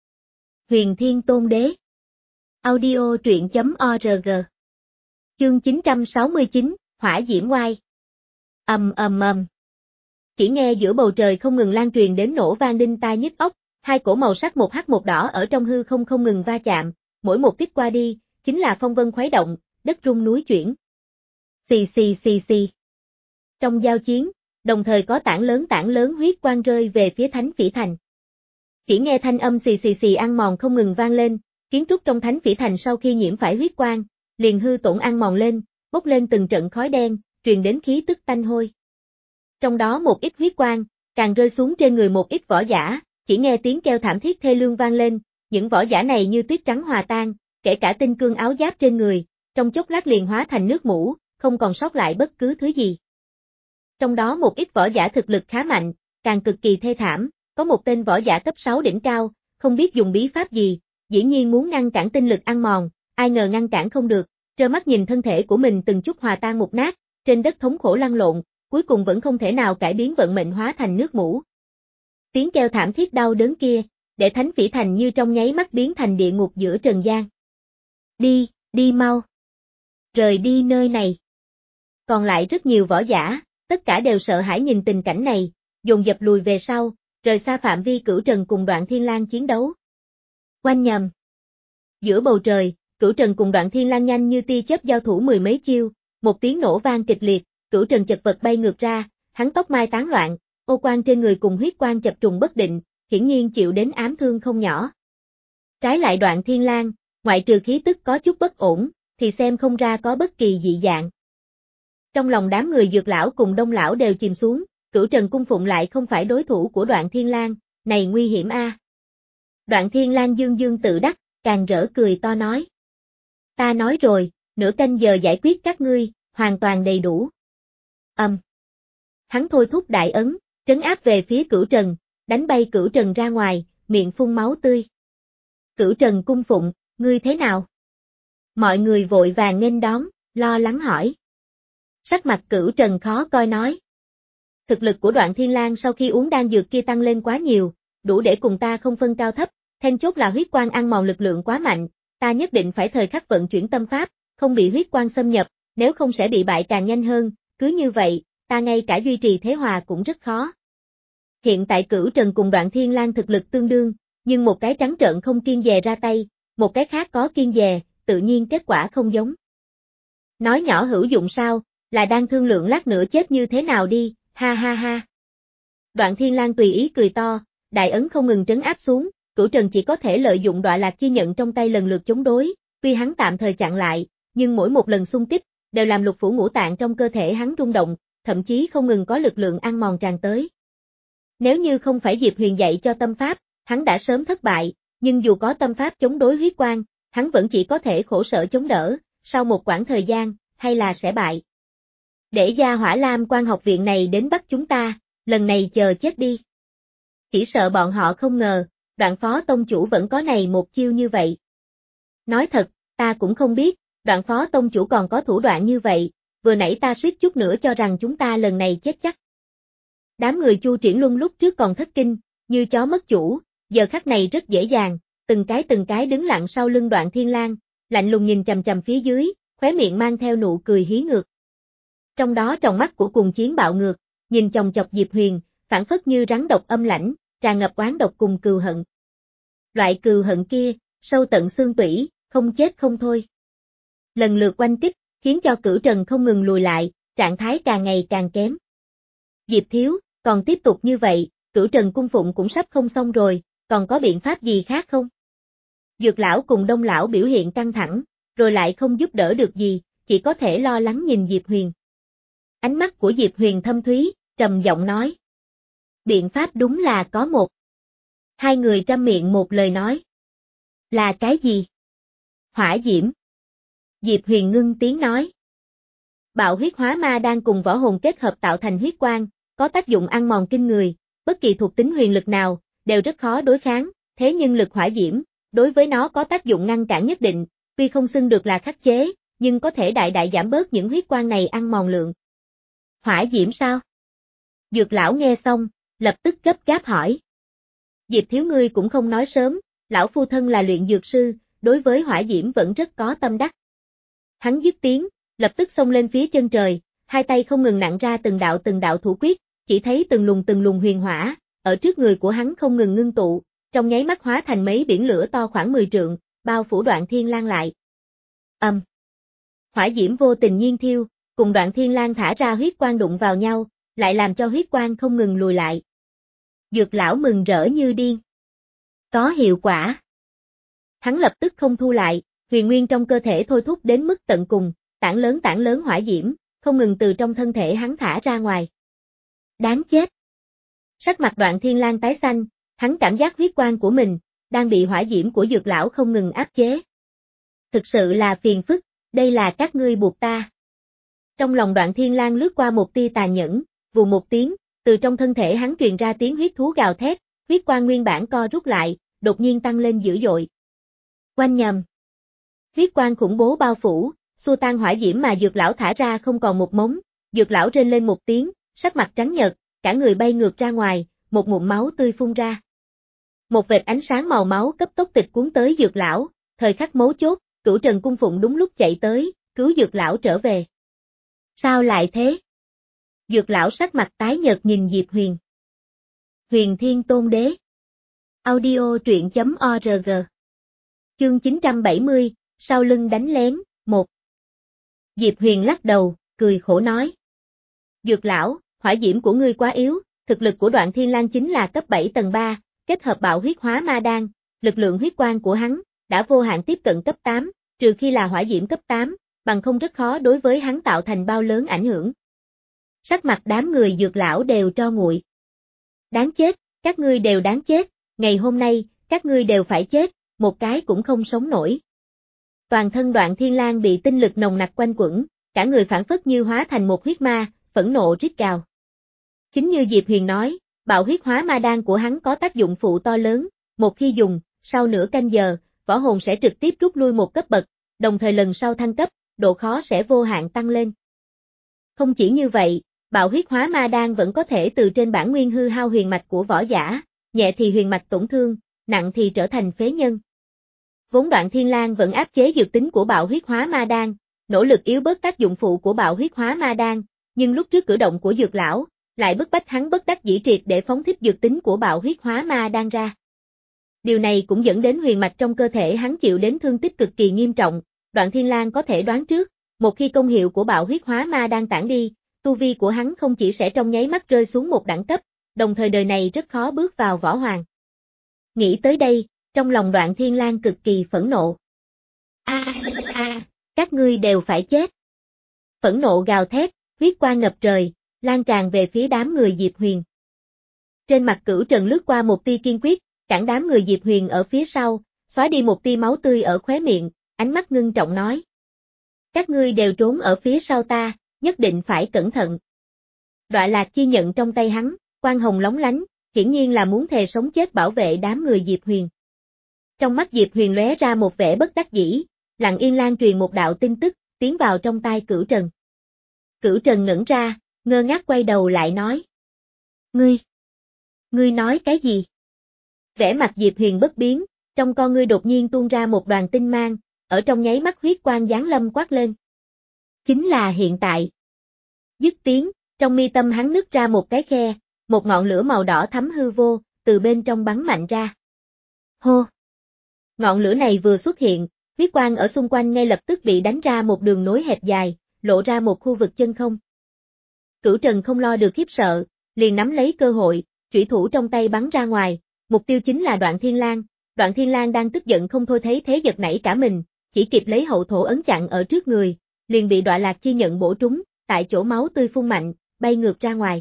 Huyền Thiên Tôn Đế. Audio truyện chấm org. Chương chín trăm sáu mươi chín, Hỏa Diễm Oai. Ầm ầm ầm. Chỉ nghe giữa bầu trời không ngừng lan truyền đến nổ vang đinh tai nhức óc, hai cổ màu sắc một hắc một đỏ ở trong hư không không ngừng va chạm, mỗi một kích qua đi, chính là phong vân khuấy động, đất rung núi chuyển. Xì xì xì xì. Trong giao chiến, đồng thời có tảng lớn tảng lớn huyết quang rơi về phía Thánh Phỉ Thành. Chỉ nghe thanh âm xì xì xì ăn mòn không ngừng vang lên, kiến trúc trong Thánh Phỉ Thành sau khi nhiễm phải huyết quang, liền hư tổn ăn mòn lên, bốc lên từng trận khói đen, truyền đến khí tức tanh hôi. Trong đó một ít huyết quang, càng rơi xuống trên người một ít võ giả, chỉ nghe tiếng kêu thảm thiết thê lương vang lên, những võ giả này như tuyết trắng hòa tan, kể cả tinh cương áo giáp trên người, trong chốc lát liền hóa thành nước mũ, không còn sót lại bất cứ thứ gì. Trong đó một ít võ giả thực lực khá mạnh, càng cực kỳ thê thảm, có một tên võ giả cấp sáu đỉnh cao, không biết dùng bí pháp gì, dĩ nhiên muốn ngăn cản tinh lực ăn mòn, ai ngờ ngăn cản không được, trơ mắt nhìn thân thể của mình từng chút hòa tan một nát, trên đất thống khổ lăn lộn, cuối cùng vẫn không thể nào cải biến vận mệnh hóa thành nước mũ. Tiếng kêu thảm thiết đau đớn kia, để Thánh Phỉ Thành như trong nháy mắt biến thành địa ngục giữa trần gian. Đi, đi mau. Rời đi nơi này. Còn lại rất nhiều võ giả, tất cả đều sợ hãi nhìn tình cảnh này, dồn dập lùi về sau, rời xa phạm vi Cửu Trần cùng Đoạn Thiên Lang chiến đấu. Oanh nhầm. Giữa bầu trời, Cửu Trần cùng Đoạn Thiên Lang nhanh như tia chớp giao thủ mười mấy chiêu, một tiếng nổ vang kịch liệt, Cửu Trần chật vật bay ngược ra, hắn tóc mai tán loạn, ô quang trên người cùng huyết quang chập trùng bất định, hiển nhiên chịu đến ám thương không nhỏ. Trái lại Đoạn Thiên Lang, ngoại trừ khí tức có chút bất ổn, thì xem không ra có bất kỳ dị dạng. Trong lòng đám người Dược lão cùng Đông lão đều chìm xuống, Cửu Trần cung phụng lại không phải đối thủ của Đoạn Thiên Lang, này nguy hiểm a. À. Đoạn Thiên Lang dương dương tự đắc, càng rỡ cười to nói. Ta nói rồi, nửa canh giờ giải quyết các ngươi, hoàn toàn đầy đủ. Âm. Um. Hắn thôi thúc đại ấn, trấn áp về phía Cửu Trần, đánh bay Cửu Trần ra ngoài, miệng phun máu tươi. Cửu Trần cung phụng, ngươi thế nào? Mọi người vội vàng nghênh đón, lo lắng hỏi. Sắc mặt Cửu Trần khó coi nói. Thực lực của Đoạn Thiên Lang sau khi uống đan dược kia tăng lên quá nhiều, đủ để cùng ta không phân cao thấp, then chốt là huyết quang ăn mòn lực lượng quá mạnh, ta nhất định phải thời khắc vận chuyển tâm pháp, không bị huyết quang xâm nhập, nếu không sẽ bị bại càng nhanh hơn, cứ như vậy, ta ngay cả duy trì thế hòa cũng rất khó. Hiện tại Cửu Trần cùng Đoạn Thiên Lang thực lực tương đương, nhưng một cái trắng trợn không kiêng dè ra tay, một cái khác có kiêng dè, tự nhiên kết quả không giống. Nói nhỏ hữu dụng sao, là đang thương lượng lát nữa chết như thế nào đi, ha ha ha. Đoạn Thiên Lang tùy ý cười to, đại ấn không ngừng trấn áp xuống, Cửu Trần chỉ có thể lợi dụng đọa lạc chi nhận trong tay lần lượt chống đối, tuy hắn tạm thời chặn lại, nhưng mỗi một lần xung kích, đều làm lục phủ ngũ tạng trong cơ thể hắn rung động, thậm chí không ngừng có lực lượng ăn mòn tràn tới. Nếu như không phải Diệp Huyền dạy cho tâm pháp, hắn đã sớm thất bại, nhưng dù có tâm pháp chống đối huyết quang, hắn vẫn chỉ có thể khổ sở chống đỡ, sau một quãng thời gian, hay là sẽ bại. Để gia Hỏa Lam Quan học viện này đến bắt chúng ta, lần này chờ chết đi. Chỉ sợ bọn họ không ngờ, Đoạn phó tông chủ vẫn có này một chiêu như vậy. Nói thật, ta cũng không biết, Đoạn phó tông chủ còn có thủ đoạn như vậy, vừa nãy ta suýt chút nữa cho rằng chúng ta lần này chết chắc. Đám người Chu Triển Luân lúc trước còn thất kinh, như chó mất chủ, giờ khắc này rất dễ dàng, từng cái từng cái đứng lặng sau lưng Đoạn Thiên Lang, lạnh lùng nhìn chằm chằm phía dưới, khóe miệng mang theo nụ cười hí ngược. Trong đó tròng mắt của Cùng Chiến bạo ngược, nhìn chòng chọc Diệp Huyền, phảng phất như rắn độc âm lãnh, tràn ngập oán độc cùng cừu hận. Loại cừu hận kia, sâu tận xương tủy, không chết không thôi. Lần lượt oanh kích, khiến cho Cửu Trần không ngừng lùi lại, trạng thái càng ngày càng kém. Diệp thiếu, còn tiếp tục như vậy, Cửu Trần cung phụng cũng sắp không xong rồi, còn có biện pháp gì khác không? Dược lão cùng Đông lão biểu hiện căng thẳng, rồi lại không giúp đỡ được gì, chỉ có thể lo lắng nhìn Diệp Huyền. Ánh mắt của Diệp Huyền thâm thúy, trầm giọng nói. Biện pháp đúng là có một. Hai người trăm miệng một lời nói. Là cái gì? Hỏa diễm. Diệp Huyền ngưng tiếng nói. Bạo huyết hóa ma đang cùng võ hồn kết hợp tạo thành huyết quang, có tác dụng ăn mòn kinh người, bất kỳ thuộc tính huyền lực nào, đều rất khó đối kháng, thế nhưng lực hỏa diễm, đối với nó có tác dụng ngăn cản nhất định, tuy không xưng được là khắc chế, nhưng có thể đại đại giảm bớt những huyết quang này ăn mòn lượng. Hỏa diễm sao? Dược lão nghe xong, lập tức gấp gáp hỏi. Diệp thiếu ngươi cũng không nói sớm, lão phu thân là luyện dược sư, đối với hỏa diễm vẫn rất có tâm đắc. Hắn dứt tiếng, lập tức xông lên phía chân trời, hai tay không ngừng nặn ra từng đạo từng đạo thủ quyết, chỉ thấy từng luồng từng luồng huyền hỏa, ở trước người của hắn không ngừng ngưng tụ, trong nháy mắt hóa thành mấy biển lửa to khoảng mười trượng, bao phủ Đoạn Thiên Lang lại. Âm. Um. Hỏa diễm vô tình nhiên thiêu, cùng Đoạn Thiên Lang thả ra huyết quang đụng vào nhau, lại làm cho huyết quang không ngừng lùi lại. Dược lão mừng rỡ như điên. Có hiệu quả. Hắn lập tức không thu lại, huyền nguyên trong cơ thể thôi thúc đến mức tận cùng, tảng lớn tảng lớn hỏa diễm, không ngừng từ trong thân thể hắn thả ra ngoài. Đáng chết. Sắc mặt Đoạn Thiên Lang tái xanh, hắn cảm giác huyết quang của mình, đang bị hỏa diễm của dược lão không ngừng áp chế. Thực sự là phiền phức, đây là các ngươi buộc ta. Trong lòng Đoạn Thiên Lang lướt qua một tia tàn nhẫn, vù một tiếng, từ trong thân thể hắn truyền ra tiếng huyết thú gào thét, huyết quang nguyên bản co rút lại, đột nhiên tăng lên dữ dội. Oanh nhầm. Huyết quang khủng bố bao phủ, xua tan hỏa diễm mà dược lão thả ra không còn một mống, dược lão rên lên một tiếng, sắc mặt trắng nhợt, cả người bay ngược ra ngoài, một ngụm máu tươi phun ra. Một vệt ánh sáng màu máu cấp tốc tịch cuốn tới dược lão, thời khắc mấu chốt, Cửu Trần cung phụng đúng lúc chạy tới, cứu dược lão trở về. Sao lại thế? Dược lão sắc mặt tái nhợt nhìn Diệp Huyền. Huyền Thiên Tôn Đế. Audio truyện chấm org. Chương chín trăm bảy mươi, sau lưng đánh lén, một. Diệp Huyền lắc đầu, cười khổ nói. Dược lão, hỏa diễm của ngươi quá yếu, thực lực của Đoạn Thiên Lang chính là cấp bảy tầng ba, kết hợp bạo huyết hóa ma đan, lực lượng huyết quang của hắn, đã vô hạn tiếp cận cấp tám, trừ khi là hỏa diễm cấp tám, bằng không rất khó đối với hắn tạo thành bao lớn ảnh hưởng. Sắc mặt đám người dược lão đều tro nguội. Đáng chết, các ngươi đều đáng chết, ngày hôm nay, các ngươi đều phải chết, một cái cũng không sống nổi. Toàn thân Đoạn Thiên Lang bị tinh lực nồng nặc quanh quẩn, cả người phản phất như hóa thành một huyết ma, phẫn nộ rít gào. Chính như Diệp Huyền nói, bạo huyết hóa ma đan của hắn có tác dụng phụ to lớn, một khi dùng, sau nửa canh giờ, võ hồn sẽ trực tiếp rút lui một cấp bậc, đồng thời lần sau thăng cấp, độ khó sẽ vô hạn tăng lên. Không chỉ như vậy, bạo huyết hóa ma đan vẫn có thể từ trên bản nguyên hư hao huyền mạch của võ giả, nhẹ thì huyền mạch tổn thương, nặng thì trở thành phế nhân. Vốn Đoạn Thiên Lang vẫn áp chế dược tính của bạo huyết hóa ma đan, nỗ lực yếu bớt tác dụng phụ của bạo huyết hóa ma đan, nhưng lúc trước cử động của dược lão, lại bức bách hắn bất đắc dĩ triệt để phóng thích dược tính của bạo huyết hóa ma đan ra. Điều này cũng dẫn đến huyền mạch trong cơ thể hắn chịu đến thương tích cực kỳ nghiêm trọng, Đoạn Thiên Lang có thể đoán trước, một khi công hiệu của bạo huyết hóa ma đan tản đi, tu vi của hắn không chỉ sẽ trong nháy mắt rơi xuống một đẳng cấp, đồng thời đời này rất khó bước vào võ hoàng. Nghĩ tới đây, trong lòng Đoạn Thiên Lang cực kỳ phẫn nộ. A a, các ngươi đều phải chết. Phẫn nộ gào thét, huyết quang ngập trời, lan tràn về phía đám người Diệp Huyền. Trên mặt Cửu Trần lướt qua một tia kiên quyết, cản đám người Diệp Huyền ở phía sau, xóa đi một tia máu tươi ở khóe miệng, ánh mắt ngưng trọng nói. Các ngươi đều trốn ở phía sau ta, nhất định phải cẩn thận. Đọa lạc chi nhận trong tay hắn, quang hồng lóng lánh, hiển nhiên là muốn thề sống chết bảo vệ đám người Diệp Huyền. Trong mắt Diệp Huyền lóe ra một vẻ bất đắc dĩ, lặng yên lan truyền một đạo tin tức, tiến vào trong tai Cửu Trần. Cửu Trần ngẩn ra, ngơ ngác quay đầu lại nói. Ngươi, ngươi nói cái gì? Vẻ mặt Diệp Huyền bất biến, trong con ngươi đột nhiên tuôn ra một đoàn tinh mang, ở trong nháy mắt huyết quang giáng lâm quát lên. Chính là hiện tại. Dứt tiếng, trong mi tâm hắn nứt ra một cái khe, một ngọn lửa màu đỏ thắm hư vô, từ bên trong bắn mạnh ra. Hô! Ngọn lửa này vừa xuất hiện, huyết quang ở xung quanh ngay lập tức bị đánh ra một đường nối hẹp dài, lộ ra một khu vực chân không. Cửu Trần không lo được khiếp sợ, liền nắm lấy cơ hội, chủy thủ trong tay bắn ra ngoài, mục tiêu chính là Đoạn Thiên Lang. Đoạn Thiên Lang đang tức giận không thôi thấy thế giật nảy cả mình, chỉ kịp lấy hậu thổ ấn chặn ở trước người, liền bị Đọa Lạc Chi nhận bổ trúng, tại chỗ máu tươi phun mạnh, bay ngược ra ngoài.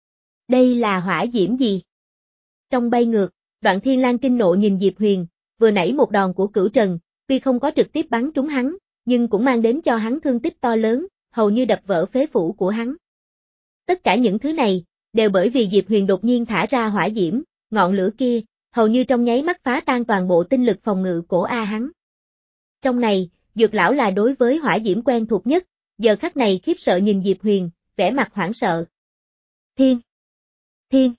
Đây là hỏa diễm gì? Trong bay ngược, Đoạn Thiên Lang kinh nộ nhìn Diệp Huyền, vừa nãy một đòn của Cửu Trần, tuy không có trực tiếp bắn trúng hắn, nhưng cũng mang đến cho hắn thương tích to lớn, hầu như đập vỡ phế phủ của hắn. Tất cả những thứ này, đều bởi vì Diệp Huyền đột nhiên thả ra hỏa diễm, ngọn lửa kia, hầu như trong nháy mắt phá tan toàn bộ tinh lực phòng ngự của A hắn. Trong này, Dược lão là đối với hỏa diễm quen thuộc nhất, giờ khắc này khiếp sợ nhìn Diệp Huyền, vẻ mặt hoảng sợ. Thiên! Thiên!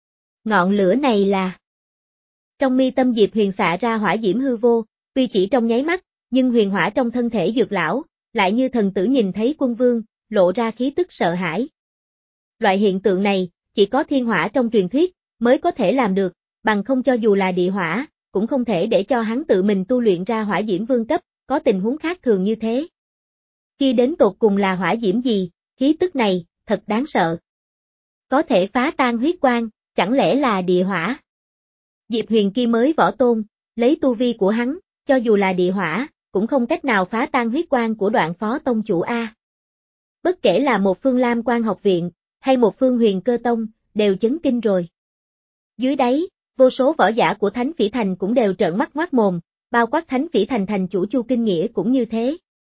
Ngọn lửa này là... Trong mi tâm Diệp Huyền xạ ra hỏa diễm hư vô, tuy chỉ trong nháy mắt, nhưng huyền hỏa trong thân thể Dược lão, lại như thần tử nhìn thấy quân vương, lộ ra khí tức sợ hãi. Loại hiện tượng này, chỉ có thiên hỏa trong truyền thuyết, mới có thể làm được, bằng không cho dù là địa hỏa, cũng không thể để cho hắn tự mình tu luyện ra hỏa diễm vương cấp, có tình huống khác thường như thế. Khi đến tột cùng là hỏa diễm gì, khí tức này, thật đáng sợ. Có thể phá tan huyết quang, chẳng lẽ là địa hỏa? Diệp Huyền kia mới võ tôn, lấy tu vi của hắn, cho dù là địa hỏa, cũng không cách nào phá tan huyết quang của Đoạn phó tông chủ A. Bất kể là một phương Lam Quan học viện, hay một phương Huyền Cơ tông, đều chấn kinh rồi. Dưới đáy, vô số võ giả của Thánh Phỉ Thành cũng đều trợn mắt ngoác mồm, bao quát Thánh Phỉ Thành thành chủ Chu Kinh Nghĩa cũng như thế.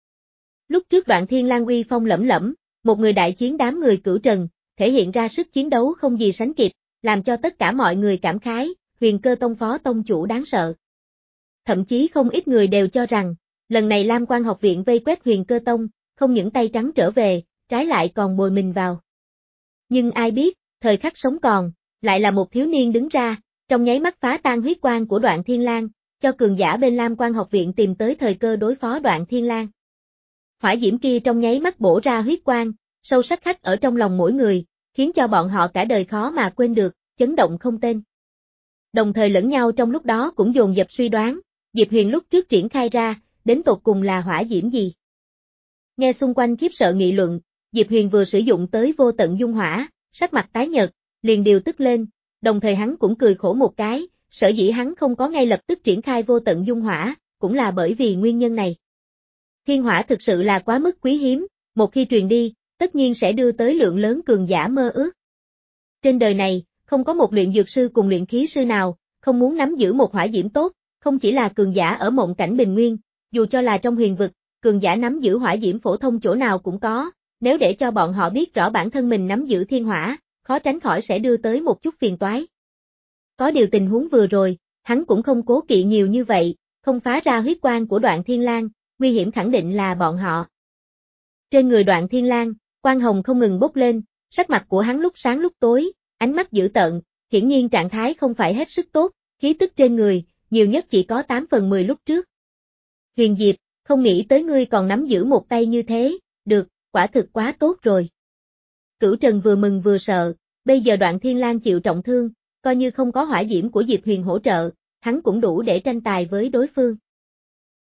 Lúc trước Đoạn Thiên Lang uy phong lẫm lẫm, một người đại chiến đám người Cửu Trần, thể hiện ra sức chiến đấu không gì sánh kịp, làm cho tất cả mọi người cảm khái, Huyền Cơ tông phó tông chủ đáng sợ. Thậm chí không ít người đều cho rằng, lần này Lam Quan học viện vây quét Huyền Cơ tông, không những tay trắng trở về, trái lại còn bồi mình vào. Nhưng ai biết, thời khắc sống còn, lại là một thiếu niên đứng ra, trong nháy mắt phá tan huyết quang của Đoạn Thiên Lang, cho cường giả bên Lam Quan học viện tìm tới thời cơ đối phó Đoạn Thiên Lang. Hỏa diễm kia trong nháy mắt bổ ra huyết quang, sâu sắc khắc ở trong lòng mỗi người, khiến cho bọn họ cả đời khó mà quên được, chấn động không tên. Đồng thời lẫn nhau trong lúc đó cũng dồn dập suy đoán, Diệp Huyền lúc trước triển khai ra, đến tột cùng là hỏa diễm gì. Nghe xung quanh khiếp sợ nghị luận, Diệp Huyền vừa sử dụng tới vô tận dung hỏa, sắc mặt tái nhợt, liền điều tức lên, đồng thời hắn cũng cười khổ một cái, sở dĩ hắn không có ngay lập tức triển khai vô tận dung hỏa, cũng là bởi vì nguyên nhân này. Thiên hỏa thực sự là quá mức quý hiếm, một khi truyền đi, tất nhiên sẽ đưa tới lượng lớn cường giả mơ ước. Trên đời này, không có một luyện dược sư cùng luyện khí sư nào, không muốn nắm giữ một hỏa diễm tốt, không chỉ là cường giả ở mộng cảnh bình nguyên, dù cho là trong huyền vực, cường giả nắm giữ hỏa diễm phổ thông chỗ nào cũng có, nếu để cho bọn họ biết rõ bản thân mình nắm giữ thiên hỏa, khó tránh khỏi sẽ đưa tới một chút phiền toái. Có điều tình huống vừa rồi, hắn cũng không cố kỵ nhiều như vậy, không phá ra huyết quang của Đoạn Thiên Lang, nguy hiểm khẳng định là bọn họ. Trên người Đoạn Thiên Lang, quang hồng không ngừng bốc lên, sắc mặt của hắn lúc sáng lúc tối, ánh mắt dữ tợn, hiển nhiên trạng thái không phải hết sức tốt, khí tức trên người, nhiều nhất chỉ có tám phần mười lúc trước. Huyền Diệp, không nghĩ tới ngươi còn nắm giữ một tay như thế, được, quả thực quá tốt rồi. Cửu Trần vừa mừng vừa sợ, bây giờ Đoạn Thiên Lang chịu trọng thương, coi như không có hỏa diễm của Diệp Huyền hỗ trợ, hắn cũng đủ để tranh tài với đối phương.